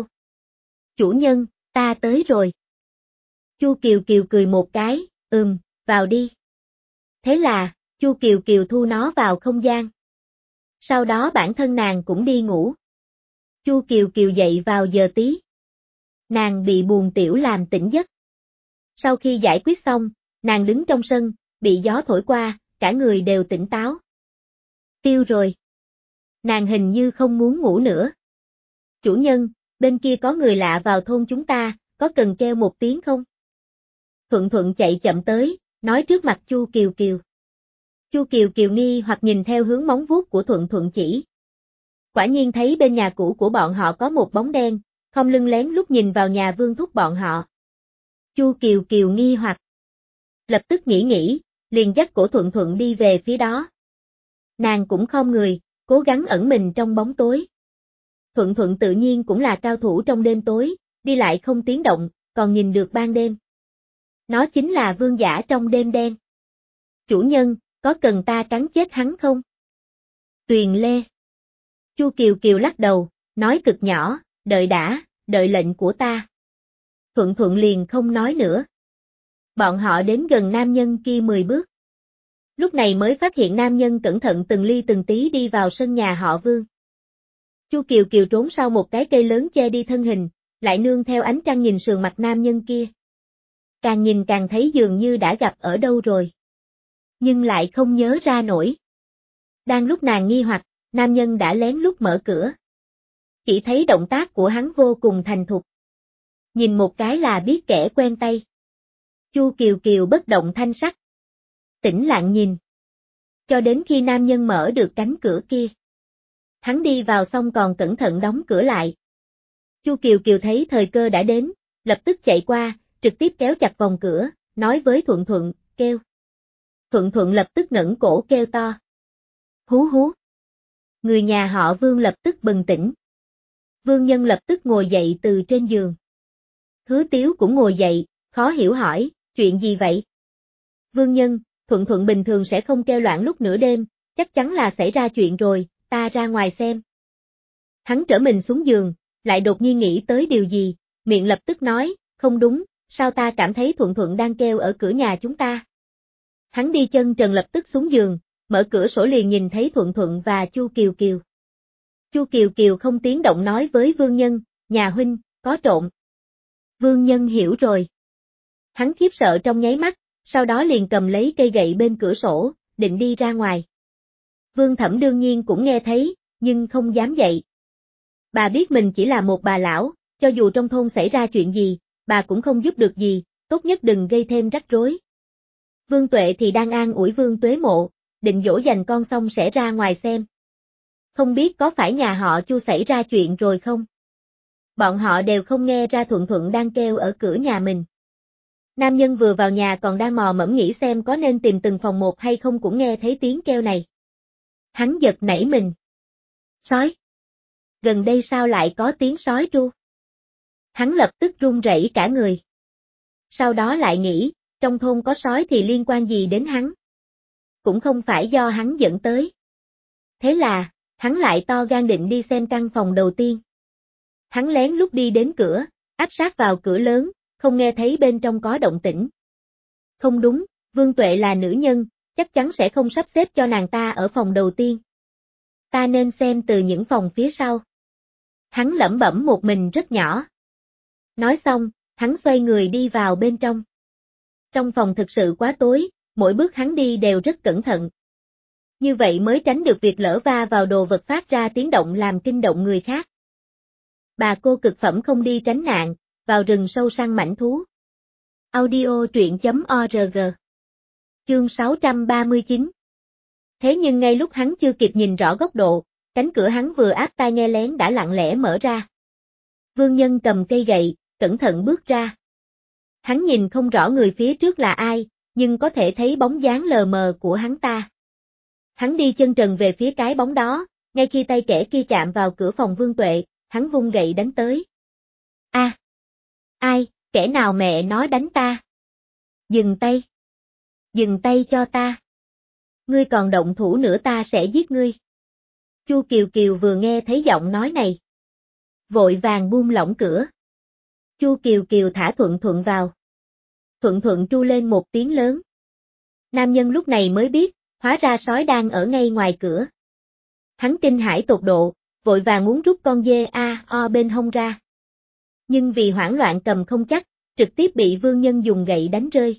Chủ nhân, ta tới rồi. Chu Kiều Kiều cười một cái, ừm, vào đi. Thế là, Chu Kiều Kiều thu nó vào không gian. Sau đó bản thân nàng cũng đi ngủ. Chu Kiều Kiều dậy vào giờ tí. Nàng bị buồn tiểu làm tỉnh giấc. Sau khi giải quyết xong, nàng đứng trong sân, bị gió thổi qua, cả người đều tỉnh táo. Tiêu rồi. Nàng hình như không muốn ngủ nữa. Chủ nhân, bên kia có người lạ vào thôn chúng ta, có cần kêu một tiếng không? Thuận Thuận chạy chậm tới, nói trước mặt Chu Kiều Kiều. Chu Kiều Kiều nghi hoặc nhìn theo hướng móng vuốt của Thuận Thuận chỉ. Quả nhiên thấy bên nhà cũ của bọn họ có một bóng đen, không lưng lén lúc nhìn vào nhà Vương thúc bọn họ. Chu Kiều Kiều nghi hoặc. Lập tức nghĩ nghĩ, liền dắt cổ Thuận Thuận đi về phía đó. Nàng cũng khom người, cố gắng ẩn mình trong bóng tối. Thuận Thuận tự nhiên cũng là cao thủ trong đêm tối, đi lại không tiếng động, còn nhìn được ban đêm. Nó chính là vương giả trong đêm đen. Chủ nhân, có cần ta cắn chết hắn không? Tuyền Lê. Chu Kiều Kiều lắc đầu, nói cực nhỏ, đợi đã, đợi lệnh của ta. Thuận Thuận liền không nói nữa. Bọn họ đến gần nam nhân kia mười bước. Lúc này mới phát hiện nam nhân cẩn thận từng ly từng tí đi vào sân nhà họ Vương. Chu Kiều Kiều trốn sau một cái cây lớn che đi thân hình, lại nương theo ánh trăng nhìn sườn mặt nam nhân kia. Càng nhìn càng thấy dường như đã gặp ở đâu rồi. Nhưng lại không nhớ ra nổi. Đang lúc nàng nghi hoặc, nam nhân đã lén lút mở cửa. Chỉ thấy động tác của hắn vô cùng thành thục. Nhìn một cái là biết kẻ quen tay. Chu Kiều Kiều bất động thanh sắc. Tĩnh lặng nhìn. Cho đến khi nam nhân mở được cánh cửa kia. Hắn đi vào xong còn cẩn thận đóng cửa lại. Chu Kiều Kiều thấy thời cơ đã đến, lập tức chạy qua, trực tiếp kéo chặt vòng cửa, nói với Thuận Thuận, kêu. Thuận Thuận lập tức ngẩng cổ kêu to. Hú hú. Người nhà họ Vương lập tức bừng tỉnh. Vương Nhân lập tức ngồi dậy từ trên giường. Hứa Tiếu cũng ngồi dậy, khó hiểu hỏi, chuyện gì vậy? Vương Nhân, Thuận Thuận bình thường sẽ không kêu loạn lúc nửa đêm, chắc chắn là xảy ra chuyện rồi, ta ra ngoài xem. Hắn trở mình xuống giường, lại đột nhiên nghĩ tới điều gì, miệng lập tức nói, không đúng, sao ta cảm thấy Thuận Thuận đang kêu ở cửa nhà chúng ta. Hắn đi chân trần lập tức xuống giường, mở cửa sổ liền nhìn thấy Thuận Thuận và Chu Kiều Kiều. Chu Kiều Kiều không tiếng động nói với Vương Nhân, nhà huynh, có trộm. Vương Nhân hiểu rồi. Hắn khiếp sợ trong nháy mắt, sau đó liền cầm lấy cây gậy bên cửa sổ, định đi ra ngoài. Vương Thẩm đương nhiên cũng nghe thấy, nhưng không dám dậy. Bà biết mình chỉ là một bà lão, cho dù trong thôn xảy ra chuyện gì, bà cũng không giúp được gì, tốt nhất đừng gây thêm rắc rối. Vương Tuệ thì đang an ủi Vương Tuế Mộ, định dỗ dành con xong sẽ ra ngoài xem. Không biết có phải nhà họ Chu xảy ra chuyện rồi không? Bọn họ đều không nghe ra Thuận Thuận đang kêu ở cửa nhà mình. Nam nhân vừa vào nhà còn đang mò mẫm nghĩ xem có nên tìm từng phòng một hay không cũng nghe thấy tiếng kêu này. Hắn giật nảy mình. Sói. Gần đây sao lại có tiếng sói tru? Hắn lập tức run rẩy cả người. Sau đó lại nghĩ, trong thôn có sói thì liên quan gì đến hắn? Cũng không phải do hắn dẫn tới. Thế là, hắn lại to gan định đi xem căn phòng đầu tiên. Hắn lén lút đi đến cửa, áp sát vào cửa lớn, không nghe thấy bên trong có động tĩnh. Không đúng, Vương Tuệ là nữ nhân, chắc chắn sẽ không sắp xếp cho nàng ta ở phòng đầu tiên. Ta nên xem từ những phòng phía sau. Hắn lẩm bẩm một mình rất nhỏ. Nói xong, hắn xoay người đi vào bên trong. Trong phòng thực sự quá tối, mỗi bước hắn đi đều rất cẩn thận. Như vậy mới tránh được việc lỡ va vào đồ vật phát ra tiếng động làm kinh động người khác. Bà cô cực phẩm không đi tránh nạn, vào rừng sâu săn mãnh thú. Audio truyện chấm org. Chương sáu trăm ba mươi chín. Thế nhưng ngay lúc hắn chưa kịp nhìn rõ góc độ, cánh cửa hắn vừa áp tai nghe lén đã lặng lẽ mở ra. Vương Nhân cầm cây gậy, cẩn thận bước ra. Hắn nhìn không rõ người phía trước là ai, nhưng có thể thấy bóng dáng lờ mờ của hắn ta. Hắn đi chân trần về phía cái bóng đó, ngay khi tay kẻ kia chạm vào cửa phòng Vương Tuệ, hắn vung gậy đánh tới. A! À, ai, kẻ nào mẹ nó đánh ta? Dừng tay! Dừng tay cho ta! Ngươi còn động thủ nữa ta sẽ giết ngươi. Chu Kiều Kiều vừa nghe thấy giọng nói này, vội vàng buông lỏng cửa. Chu Kiều Kiều thả Thuận Thuận vào. Thuận Thuận tru lên một tiếng lớn. Nam nhân lúc này mới biết, hóa ra sói đang ở ngay ngoài cửa. Hắn kinh hãi tột độ, vội vàng muốn rút con dê a o bên hông ra. Nhưng vì hoảng loạn cầm không chắc, trực tiếp bị Vương Nhân dùng gậy đánh rơi.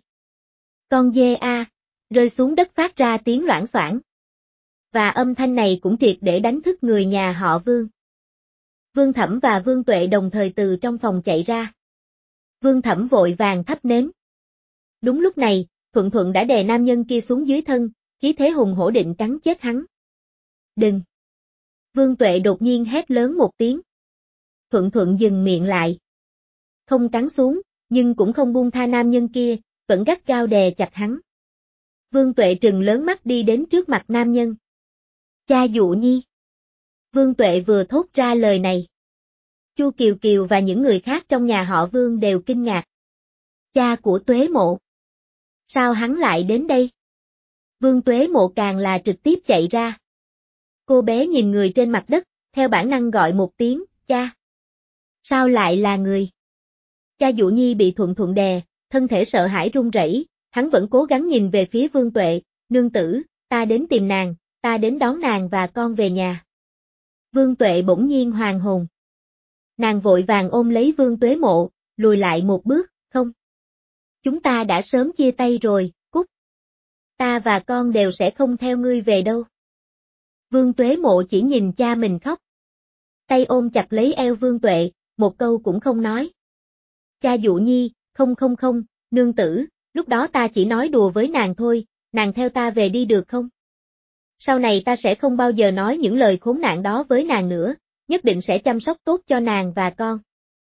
Con dê a rơi xuống đất phát ra tiếng loảng xoảng. Và âm thanh này cũng triệt để đánh thức người nhà họ Vương. Vương Thẩm và Vương Tuệ đồng thời từ trong phòng chạy ra. Vương Thẩm vội vàng thắp nến. Đúng lúc này, Thuận Thuận đã đè nam nhân kia xuống dưới thân, khí thế hùng hổ định cắn chết hắn. Đừng! Vương Tuệ đột nhiên hét lớn một tiếng. Thuận Thuận dừng miệng lại. Không cắn xuống, nhưng cũng không buông tha nam nhân kia, vẫn gắt gao đè chặt hắn. Vương Tuệ trừng lớn mắt đi đến trước mặt nam nhân. Cha Dụ Nhi. Vương Tuệ vừa thốt ra lời này. Chu Kiều Kiều và những người khác trong nhà họ Vương đều kinh ngạc. Cha của Tuế Mộ. Sao hắn lại đến đây? Vương Tuế Mộ càng là trực tiếp chạy ra. Cô bé nhìn người trên mặt đất, theo bản năng gọi một tiếng, cha. Sao lại là người? Cha Dụ Nhi bị Thuận Thuận đè, thân thể sợ hãi run rẩy, hắn vẫn cố gắng nhìn về phía Vương Tuệ, nương tử, ta đến tìm nàng, ta đến đón nàng và con về nhà. Vương Tuệ bỗng nhiên hoàn hồn. Nàng vội vàng ôm lấy Vương Tuế Mộ, lùi lại một bước, không. Chúng ta đã sớm chia tay rồi, cút. Ta và con đều sẽ không theo ngươi về đâu. Vương Tuế Mộ chỉ nhìn cha mình khóc. Tay ôm chặt lấy eo Vương Tuệ, một câu cũng không nói. Cha Dụ Nhi, không không không, nương tử, lúc đó ta chỉ nói đùa với nàng thôi, nàng theo ta về đi được không? Sau này ta sẽ không bao giờ nói những lời khốn nạn đó với nàng nữa, nhất định sẽ chăm sóc tốt cho nàng và con.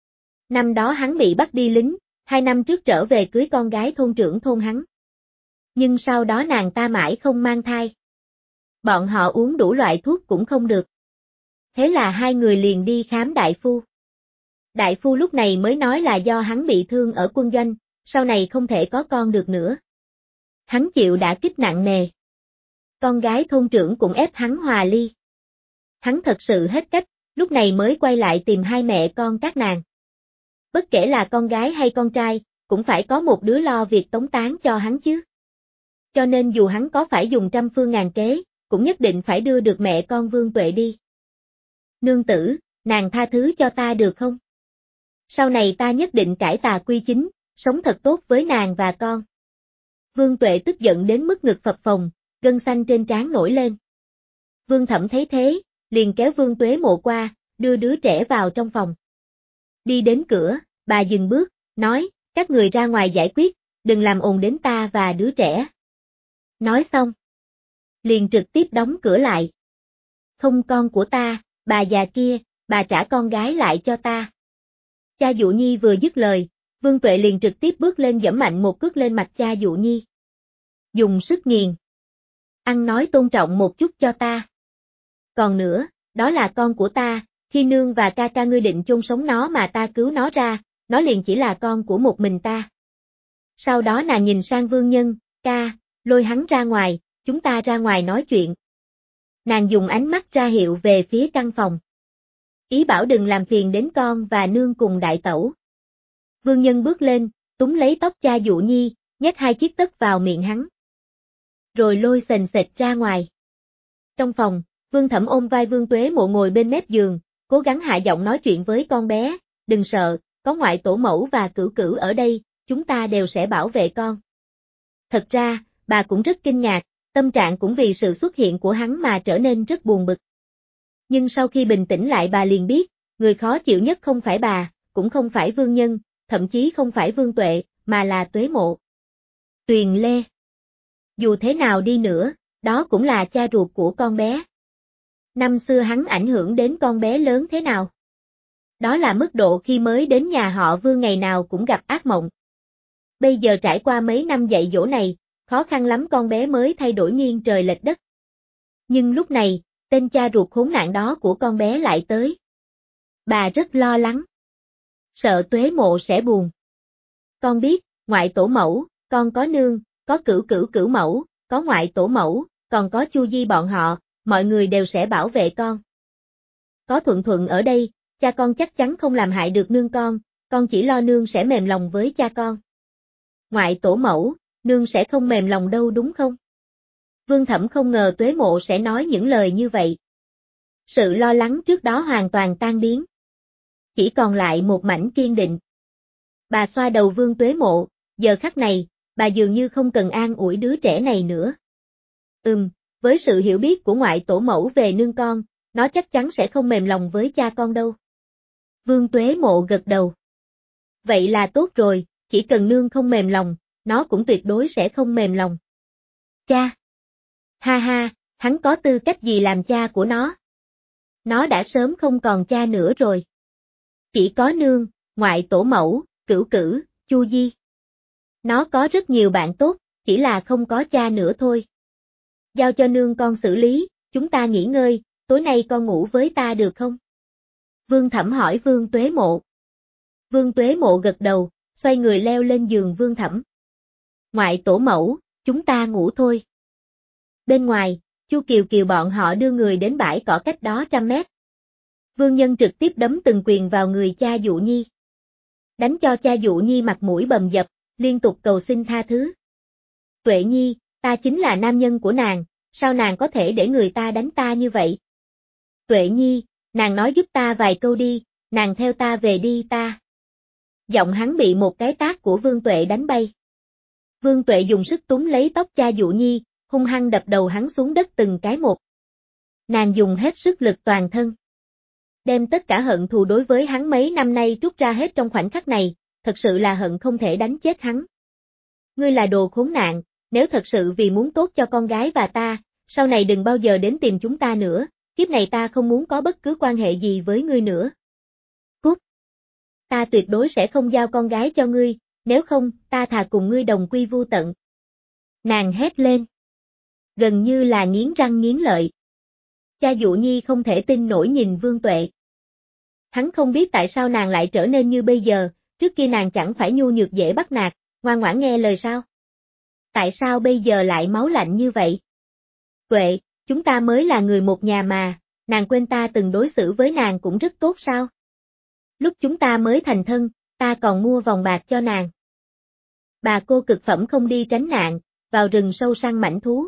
Năm đó hắn bị bắt đi lính, hai năm trước trở về cưới con gái thôn trưởng thôn hắn. Nhưng sau đó nàng ta mãi không mang thai. Bọn họ uống đủ loại thuốc cũng không được. Thế là hai người liền đi khám đại phu. Đại phu lúc này mới nói là do hắn bị thương ở quân doanh, sau này không thể có con được nữa. Hắn chịu đả kích nặng nề. Con gái thôn trưởng cũng ép hắn hòa ly. Hắn thật sự hết cách, lúc này mới quay lại tìm hai mẹ con các nàng. Bất kể là con gái hay con trai, cũng phải có một đứa lo việc tống táng cho hắn chứ. Cho nên dù hắn có phải dùng trăm phương ngàn kế, cũng nhất định phải đưa được mẹ con Vương Tuệ đi. Nương tử, nàng tha thứ cho ta được không? Sau này ta nhất định cải tà quy chính, sống thật tốt với nàng và con. Vương Tuệ tức giận đến mức ngực phập phồng, gân xanh trên trán nổi lên. Vương Thẩm thấy thế, liền kéo Vương Tuế Mộ qua, đưa đứa trẻ vào trong phòng. Đi đến cửa, bà dừng bước, nói, các người ra ngoài giải quyết, đừng làm ồn đến ta và đứa trẻ. Nói xong, liền trực tiếp đóng cửa lại. Không con của ta, bà già kia, bà trả con gái lại cho ta. Cha Dụ Nhi vừa dứt lời, Vương Tuệ liền trực tiếp bước lên giẫm mạnh một cước lên mặt cha Dụ Nhi. Dùng sức nghiền. Ăn nói tôn trọng một chút cho ta. Còn nữa, đó là con của ta, khi nương và ca ca ngươi định chôn sống nó mà ta cứu nó ra, nó liền chỉ là con của một mình ta. Sau đó nàng nhìn sang Vương Nhân, ca, lôi hắn ra ngoài, chúng ta ra ngoài nói chuyện. Nàng dùng ánh mắt ra hiệu về phía căn phòng. Ý bảo đừng làm phiền đến con và nương cùng đại tẩu. Vương Nhân bước lên, túm lấy tóc cha Dụ Nhi, nhét hai chiếc tất vào miệng hắn. Rồi lôi sền sệt ra ngoài. Trong phòng, Vương Thẩm ôm vai Vương Tuế Mộ ngồi bên mép giường, cố gắng hạ giọng nói chuyện với con bé, đừng sợ, có ngoại tổ mẫu và cửu cửu ở đây, chúng ta đều sẽ bảo vệ con. Thật ra, bà cũng rất kinh ngạc, tâm trạng cũng vì sự xuất hiện của hắn mà trở nên rất buồn bực. Nhưng sau khi bình tĩnh lại bà liền biết, người khó chịu nhất không phải bà, cũng không phải Vương Nhân, thậm chí không phải Vương Tuệ, mà là Tuế Mộ. Tuyền Lê. Dù thế nào đi nữa, đó cũng là cha ruột của con bé. Năm xưa hắn ảnh hưởng đến con bé lớn thế nào? Đó là mức độ khi mới đến nhà họ Vương ngày nào cũng gặp ác mộng. Bây giờ trải qua mấy năm dạy dỗ này, khó khăn lắm con bé mới thay đổi nghiêng trời lệch đất. Nhưng lúc này, tên cha ruột khốn nạn đó của con bé lại tới. Bà rất lo lắng. Sợ Tuế Mộ sẽ buồn. Con biết, ngoại tổ mẫu, con có nương, có cửu cửu cửu mẫu, có ngoại tổ mẫu, còn có Chu Di bọn họ, mọi người đều sẽ bảo vệ con. Có Thuận Thuận ở đây, cha con chắc chắn không làm hại được nương con, con chỉ lo nương sẽ mềm lòng với cha con. Ngoại tổ mẫu, nương sẽ không mềm lòng đâu đúng không? Vương Thẩm không ngờ Tuế Mộ sẽ nói những lời như vậy. Sự lo lắng trước đó hoàn toàn tan biến. Chỉ còn lại một mảnh kiên định. Bà xoa đầu Vương Tuế Mộ, giờ khắc này, bà dường như không cần an ủi đứa trẻ này nữa. Ừm, với sự hiểu biết của ngoại tổ mẫu về nương con, nó chắc chắn sẽ không mềm lòng với cha con đâu. Vương Tuế Mộ gật đầu. Vậy là tốt rồi, chỉ cần nương không mềm lòng, nó cũng tuyệt đối sẽ không mềm lòng. Cha! Ha ha, hắn có tư cách gì làm cha của nó? Nó đã sớm không còn cha nữa rồi. Chỉ có nương, ngoại tổ mẫu, cửu cửu, Chu Di. Nó có rất nhiều bạn tốt, chỉ là không có cha nữa thôi. Giao cho nương con xử lý, chúng ta nghỉ ngơi, tối nay con ngủ với ta được không? Vương Thẩm hỏi Vương Tuế Mộ. Vương Tuế Mộ gật đầu, xoay người leo lên giường Vương Thẩm. Ngoại tổ mẫu, chúng ta ngủ thôi. Bên ngoài, Chu Kiều Kiều bọn họ đưa người đến bãi cỏ cách đó trăm mét. Vương Nhân trực tiếp đấm từng quyền vào người cha Dụ Nhi. Đánh cho cha Dụ Nhi mặt mũi bầm dập, liên tục cầu xin tha thứ. Tuệ Nhi, ta chính là nam nhân của nàng, sao nàng có thể để người ta đánh ta như vậy? Tuệ Nhi, nàng nói giúp ta vài câu đi, nàng theo ta về đi ta. Giọng hắn bị một cái tát của Vương Tuệ đánh bay. Vương Tuệ dùng sức túm lấy tóc cha Dụ Nhi, hung hăng đập đầu hắn xuống đất từng cái một. Nàng dùng hết sức lực toàn thân. Đem tất cả hận thù đối với hắn mấy năm nay trút ra hết trong khoảnh khắc này, thật sự là hận không thể đánh chết hắn. Ngươi là đồ khốn nạn, nếu thật sự vì muốn tốt cho con gái và ta, sau này đừng bao giờ đến tìm chúng ta nữa, kiếp này ta không muốn có bất cứ quan hệ gì với ngươi nữa. Cút! Ta tuyệt đối sẽ không giao con gái cho ngươi, nếu không, ta thà cùng ngươi đồng quy vu tận. Nàng hét lên. Gần như là nghiến răng nghiến lợi. Cha Dụ Nhi không thể tin nổi nhìn Vương Tuệ. Hắn không biết tại sao nàng lại trở nên như bây giờ, trước kia nàng chẳng phải nhu nhược dễ bắt nạt, ngoan ngoãn nghe lời sao? Tại sao bây giờ lại máu lạnh như vậy? Tuệ, chúng ta mới là người một nhà mà, nàng quên ta từng đối xử với nàng cũng rất tốt sao? Lúc chúng ta mới thành thân, ta còn mua vòng bạc cho nàng. Bà cô cực phẩm không đi tránh nạn, vào rừng sâu săn mãnh thú.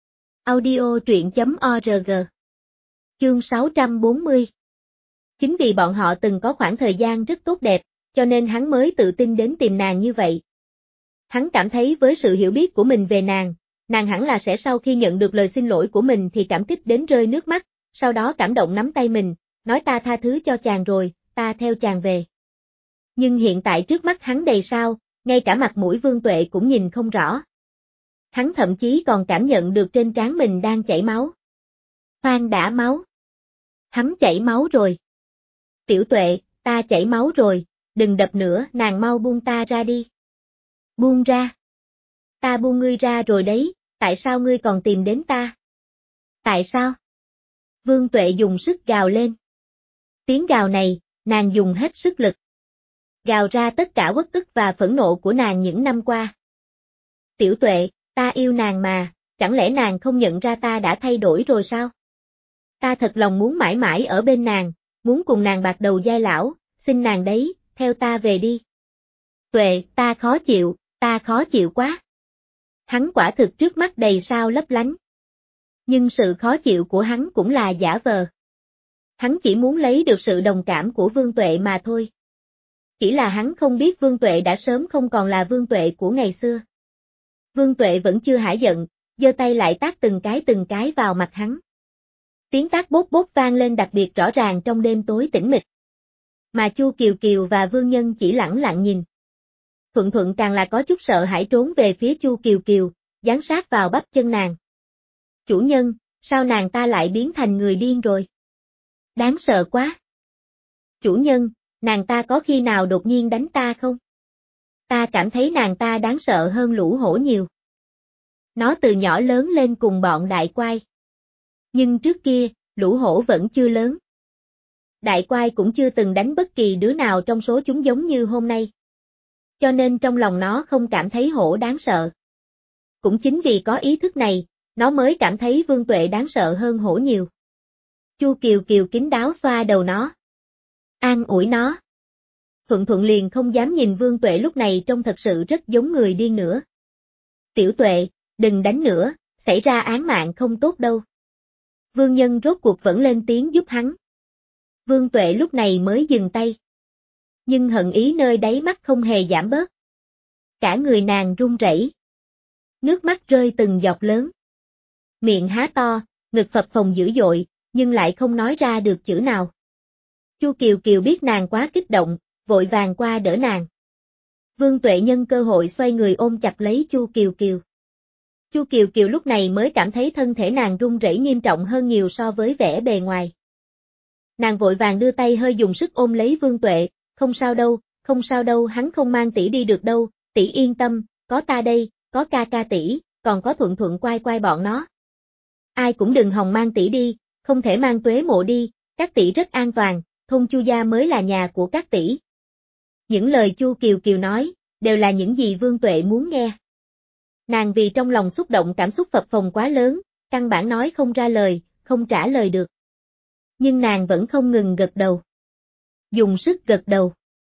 Audio truyện chấm org. Chương sáu trăm bốn mươi. Chính vì bọn họ từng có khoảng thời gian rất tốt đẹp, cho nên hắn mới tự tin đến tìm nàng như vậy. Hắn cảm thấy với sự hiểu biết của mình về nàng, nàng hẳn là sẽ sau khi nhận được lời xin lỗi của mình thì cảm kích đến rơi nước mắt, sau đó cảm động nắm tay mình, nói ta tha thứ cho chàng rồi, ta theo chàng về. Nhưng hiện tại trước mắt hắn đầy sao, ngay cả mặt mũi Vương Tuệ cũng nhìn không rõ. Hắn thậm chí còn cảm nhận được trên trán mình đang chảy máu. Khoan đã máu. Hắn chảy máu rồi. Tiểu Tuệ, ta chảy máu rồi, đừng đập nữa, nàng mau buông ta ra đi. Buông ra. Ta buông ngươi ra rồi đấy, tại sao ngươi còn tìm đến ta? Tại sao? Vương Tuệ dùng sức gào lên. Tiếng gào này, nàng dùng hết sức lực. Gào ra tất cả uất ức và phẫn nộ của nàng những năm qua. Tiểu Tuệ, ta yêu nàng mà, chẳng lẽ nàng không nhận ra ta đã thay đổi rồi sao? Ta thật lòng muốn mãi mãi ở bên nàng, muốn cùng nàng bạc đầu giai lão, xin nàng đấy, theo ta về đi. Tuệ, ta khó chịu, ta khó chịu quá. Hắn quả thực trước mắt đầy sao lấp lánh. Nhưng sự khó chịu của hắn cũng là giả vờ. Hắn chỉ muốn lấy được sự đồng cảm của Vương Tuệ mà thôi. Chỉ là hắn không biết Vương Tuệ đã sớm không còn là Vương Tuệ của ngày xưa. Vương Tuệ vẫn chưa hả giận, giơ tay lại tát từng cái từng cái vào mặt hắn. Tiếng tát bốp bốp vang lên đặc biệt rõ ràng trong đêm tối tĩnh mịch. Mà Chu Kiều Kiều và Vương Nhân chỉ lẳng lặng nhìn. Thuận Thuận càng là có chút sợ hãi trốn về phía Chu Kiều Kiều, dán sát vào bắp chân nàng. Chủ nhân, sao nàng ta lại biến thành người điên rồi? Đáng sợ quá. Chủ nhân, nàng ta có khi nào đột nhiên đánh ta không? Ta cảm thấy nàng ta đáng sợ hơn lũ hổ nhiều. Nó từ nhỏ lớn lên cùng bọn đại quai. Nhưng trước kia, lũ hổ vẫn chưa lớn. Đại quai cũng chưa từng đánh bất kỳ đứa nào trong số chúng giống như hôm nay. Cho nên trong lòng nó không cảm thấy hổ đáng sợ. Cũng chính vì có ý thức này, nó mới cảm thấy Vương Tuệ đáng sợ hơn hổ nhiều. Chu Kiều Kiều kín đáo xoa đầu nó. An ủi nó. Thuận Thuận liền không dám nhìn Vương Tuệ lúc này trông thật sự rất giống người điên nữa. Tiểu Tuệ, đừng đánh nữa, xảy ra án mạng không tốt đâu. Vương Nhân rốt cuộc vẫn lên tiếng giúp hắn. Vương Tuệ lúc này mới dừng tay. Nhưng hận ý nơi đáy mắt không hề giảm bớt. Cả người nàng run rẩy. Nước mắt rơi từng giọt lớn. Miệng há to, ngực phập phồng dữ dội, nhưng lại không nói ra được chữ nào. Chu Kiều Kiều biết nàng quá kích động, vội vàng qua đỡ nàng. Vương Tuệ nhân cơ hội xoay người ôm chặt lấy Chu Kiều Kiều. Chu Kiều Kiều lúc này mới cảm thấy thân thể nàng run rẩy nghiêm trọng hơn nhiều so với vẻ bề ngoài. Nàng vội vàng đưa tay hơi dùng sức ôm lấy Vương Tuệ, không sao đâu, không sao đâu, hắn không mang tỷ đi được đâu, tỷ yên tâm, có ta đây, có ca ca tỷ, còn có Thuận Thuận quay quay bọn nó. Ai cũng đừng hòng mang tỷ đi, không thể mang Tuế Mộ đi, các tỷ rất an toàn, thôn Chu gia mới là nhà của các tỷ. Những lời Chu Kiều Kiều nói, đều là những gì Vương Tuệ muốn nghe. Nàng vì trong lòng xúc động cảm xúc phập phồng quá lớn, căn bản nói không ra lời, không trả lời được. Nhưng nàng vẫn không ngừng gật đầu. Dùng sức gật đầu.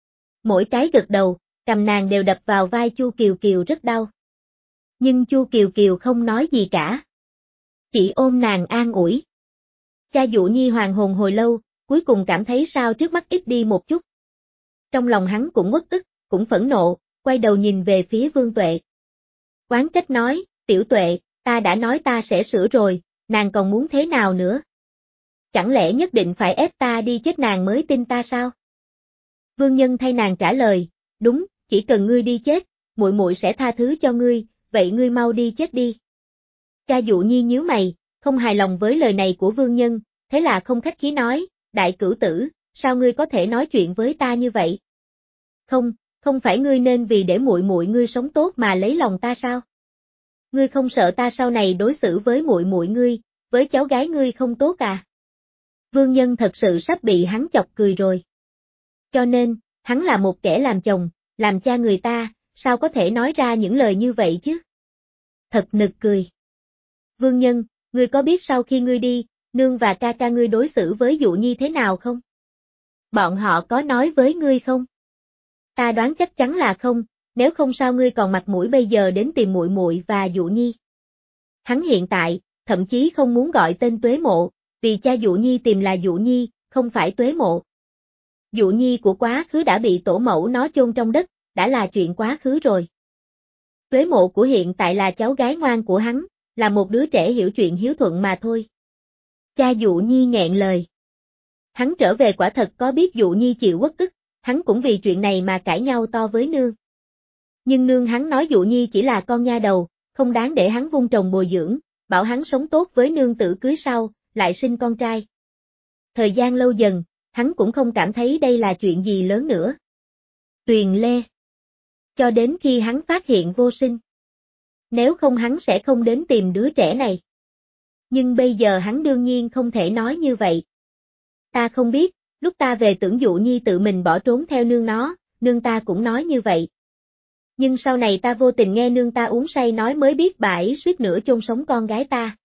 Mỗi cái gật đầu, cầm nàng đều đập vào vai Chu Kiều Kiều rất đau. Nhưng Chu Kiều Kiều không nói gì cả. Chỉ ôm nàng an ủi. Cha Dụ Nhi hoàng hồn hồi lâu, cuối cùng cảm thấy sao trước mắt ít đi một chút. Trong lòng hắn cũng uất ức, cũng phẫn nộ, quay đầu nhìn về phía Vương Tuệ. Oán trách nói, Tiểu Tuệ, ta đã nói ta sẽ sửa rồi, nàng còn muốn thế nào nữa? Chẳng lẽ nhất định phải ép ta đi chết nàng mới tin ta sao? Vương Nhân thay nàng trả lời, đúng, chỉ cần ngươi đi chết, muội muội sẽ tha thứ cho ngươi, vậy ngươi mau đi chết đi. Cha Dụ Nhi nhíu mày, không hài lòng với lời này của Vương Nhân, thế là không khách khí nói, đại cửu tử, sao ngươi có thể nói chuyện với ta như vậy? Không, không phải ngươi nên vì để muội muội ngươi sống tốt mà lấy lòng ta sao? Ngươi không sợ ta sau này đối xử với muội muội ngươi, với cháu gái ngươi không tốt à? Vương Nhân thật sự sắp bị hắn chọc cười rồi. Cho nên, hắn là một kẻ làm chồng, làm cha người ta, sao có thể nói ra những lời như vậy chứ? Thật nực cười. Vương Nhân, ngươi có biết sau khi ngươi đi, nương và ca ca ngươi đối xử với Dụ Nhi thế nào không? Bọn họ có nói với ngươi không? Ta đoán chắc chắn là không, nếu không sao ngươi còn mặt mũi bây giờ đến tìm muội muội và Dụ Nhi. Hắn hiện tại, thậm chí không muốn gọi tên Tuế Mộ, vì cha Dụ Nhi tìm là Dụ Nhi, không phải Tuế Mộ. Dụ Nhi của quá khứ đã bị tổ mẫu nó chôn trong đất, đã là chuyện quá khứ rồi. Tuế Mộ của hiện tại là cháu gái ngoan của hắn, là một đứa trẻ hiểu chuyện hiếu thuận mà thôi. Cha Dụ Nhi nghẹn lời. Hắn trở về quả thật có biết Dụ Nhi chịu uất ức, hắn cũng vì chuyện này mà cãi nhau to với nương. Nhưng nương hắn nói Dụ Nhi chỉ là con nha đầu, không đáng để hắn vun trồng bồi dưỡng, bảo hắn sống tốt với nương tử cưới sau, lại sinh con trai. Thời gian lâu dần, hắn cũng không cảm thấy đây là chuyện gì lớn nữa. Tuyền Lê. Cho đến khi hắn phát hiện vô sinh. Nếu không hắn sẽ không đến tìm đứa trẻ này. Nhưng bây giờ hắn đương nhiên không thể nói như vậy. Ta không biết, lúc ta về tưởng Dụ Nhi tự mình bỏ trốn theo nương nó, nương ta cũng nói như vậy. Nhưng sau này ta vô tình nghe nương ta uống say nói mới biết bà ấy suýt nữa chôn sống con gái ta.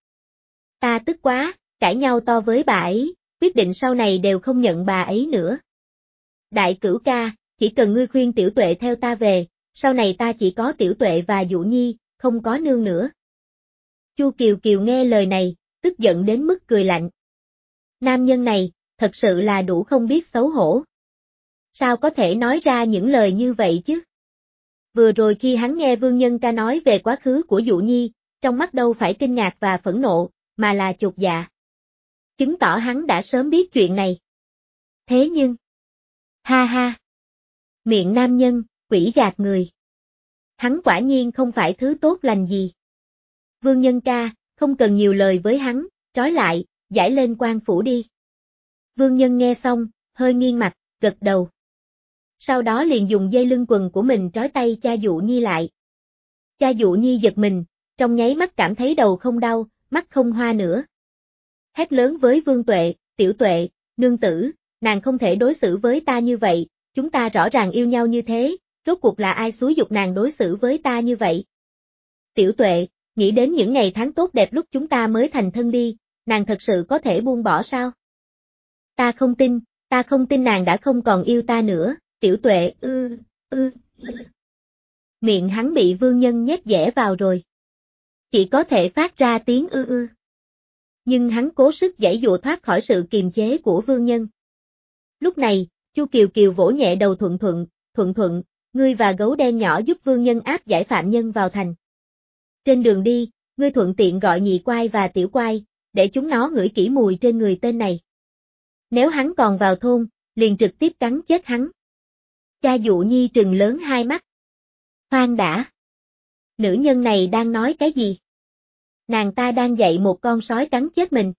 Ta tức quá, cãi nhau to với bà ấy, quyết định sau này đều không nhận bà ấy nữa. Đại cửu ca, chỉ cần ngươi khuyên Tiểu Tuệ theo ta về, sau này ta chỉ có Tiểu Tuệ và Dụ Nhi, không có nương nữa. Chu Kiều Kiều nghe lời này, tức giận đến mức cười lạnh. Nam nhân này, thật sự là đủ không biết xấu hổ. Sao có thể nói ra những lời như vậy chứ? Vừa rồi khi hắn nghe Vương Nhân Ca nói về quá khứ của Dụ Nhi, trong mắt đâu phải kinh ngạc và phẫn nộ, mà là chột dạ. Chứng tỏ hắn đã sớm biết chuyện này. Thế nhưng... Ha ha! Miệng nam nhân, quỷ gạt người. Hắn quả nhiên không phải thứ tốt lành gì. Vương Nhân Ca, không cần nhiều lời với hắn, trói lại, giải lên quan phủ đi. Vương Nhân nghe xong, hơi nghiêng mặt, gật đầu. Sau đó liền dùng dây lưng quần của mình trói tay cha Dụ Nhi lại. Cha Dụ Nhi giật mình, trong nháy mắt cảm thấy đầu không đau, mắt không hoa nữa. Hét lớn với Vương Tuệ, Tiểu Tuệ, nương tử, nàng không thể đối xử với ta như vậy, chúng ta rõ ràng yêu nhau như thế, rốt cuộc là ai xúi giục nàng đối xử với ta như vậy? Tiểu Tuệ, nghĩ đến những ngày tháng tốt đẹp lúc chúng ta mới thành thân đi, nàng thật sự có thể buông bỏ sao? Ta không tin, ta không tin nàng đã không còn yêu ta nữa, Tiểu Tuệ, ư, ư. Miệng hắn bị Vương Nhân nhét dẻ vào rồi. Chỉ có thể phát ra tiếng ư ư. Nhưng hắn cố sức giãy dụa thoát khỏi sự kiềm chế của Vương Nhân. Lúc này, Chu Kiều Kiều vỗ nhẹ đầu Thuận Thuận, Thuận Thuận, ngươi và gấu đen nhỏ giúp Vương Nhân áp giải phạm nhân vào thành. Trên đường đi, ngươi thuận tiện gọi nhị quai và tiểu quai, để chúng nó ngửi kỹ mùi trên người tên này. Nếu hắn còn vào thôn, liền trực tiếp cắn chết hắn. Cha Dụ Nhi trừng lớn hai mắt. Khoan đã. Nữ nhân này đang nói cái gì? Nàng ta đang dạy một con sói cắn chết mình.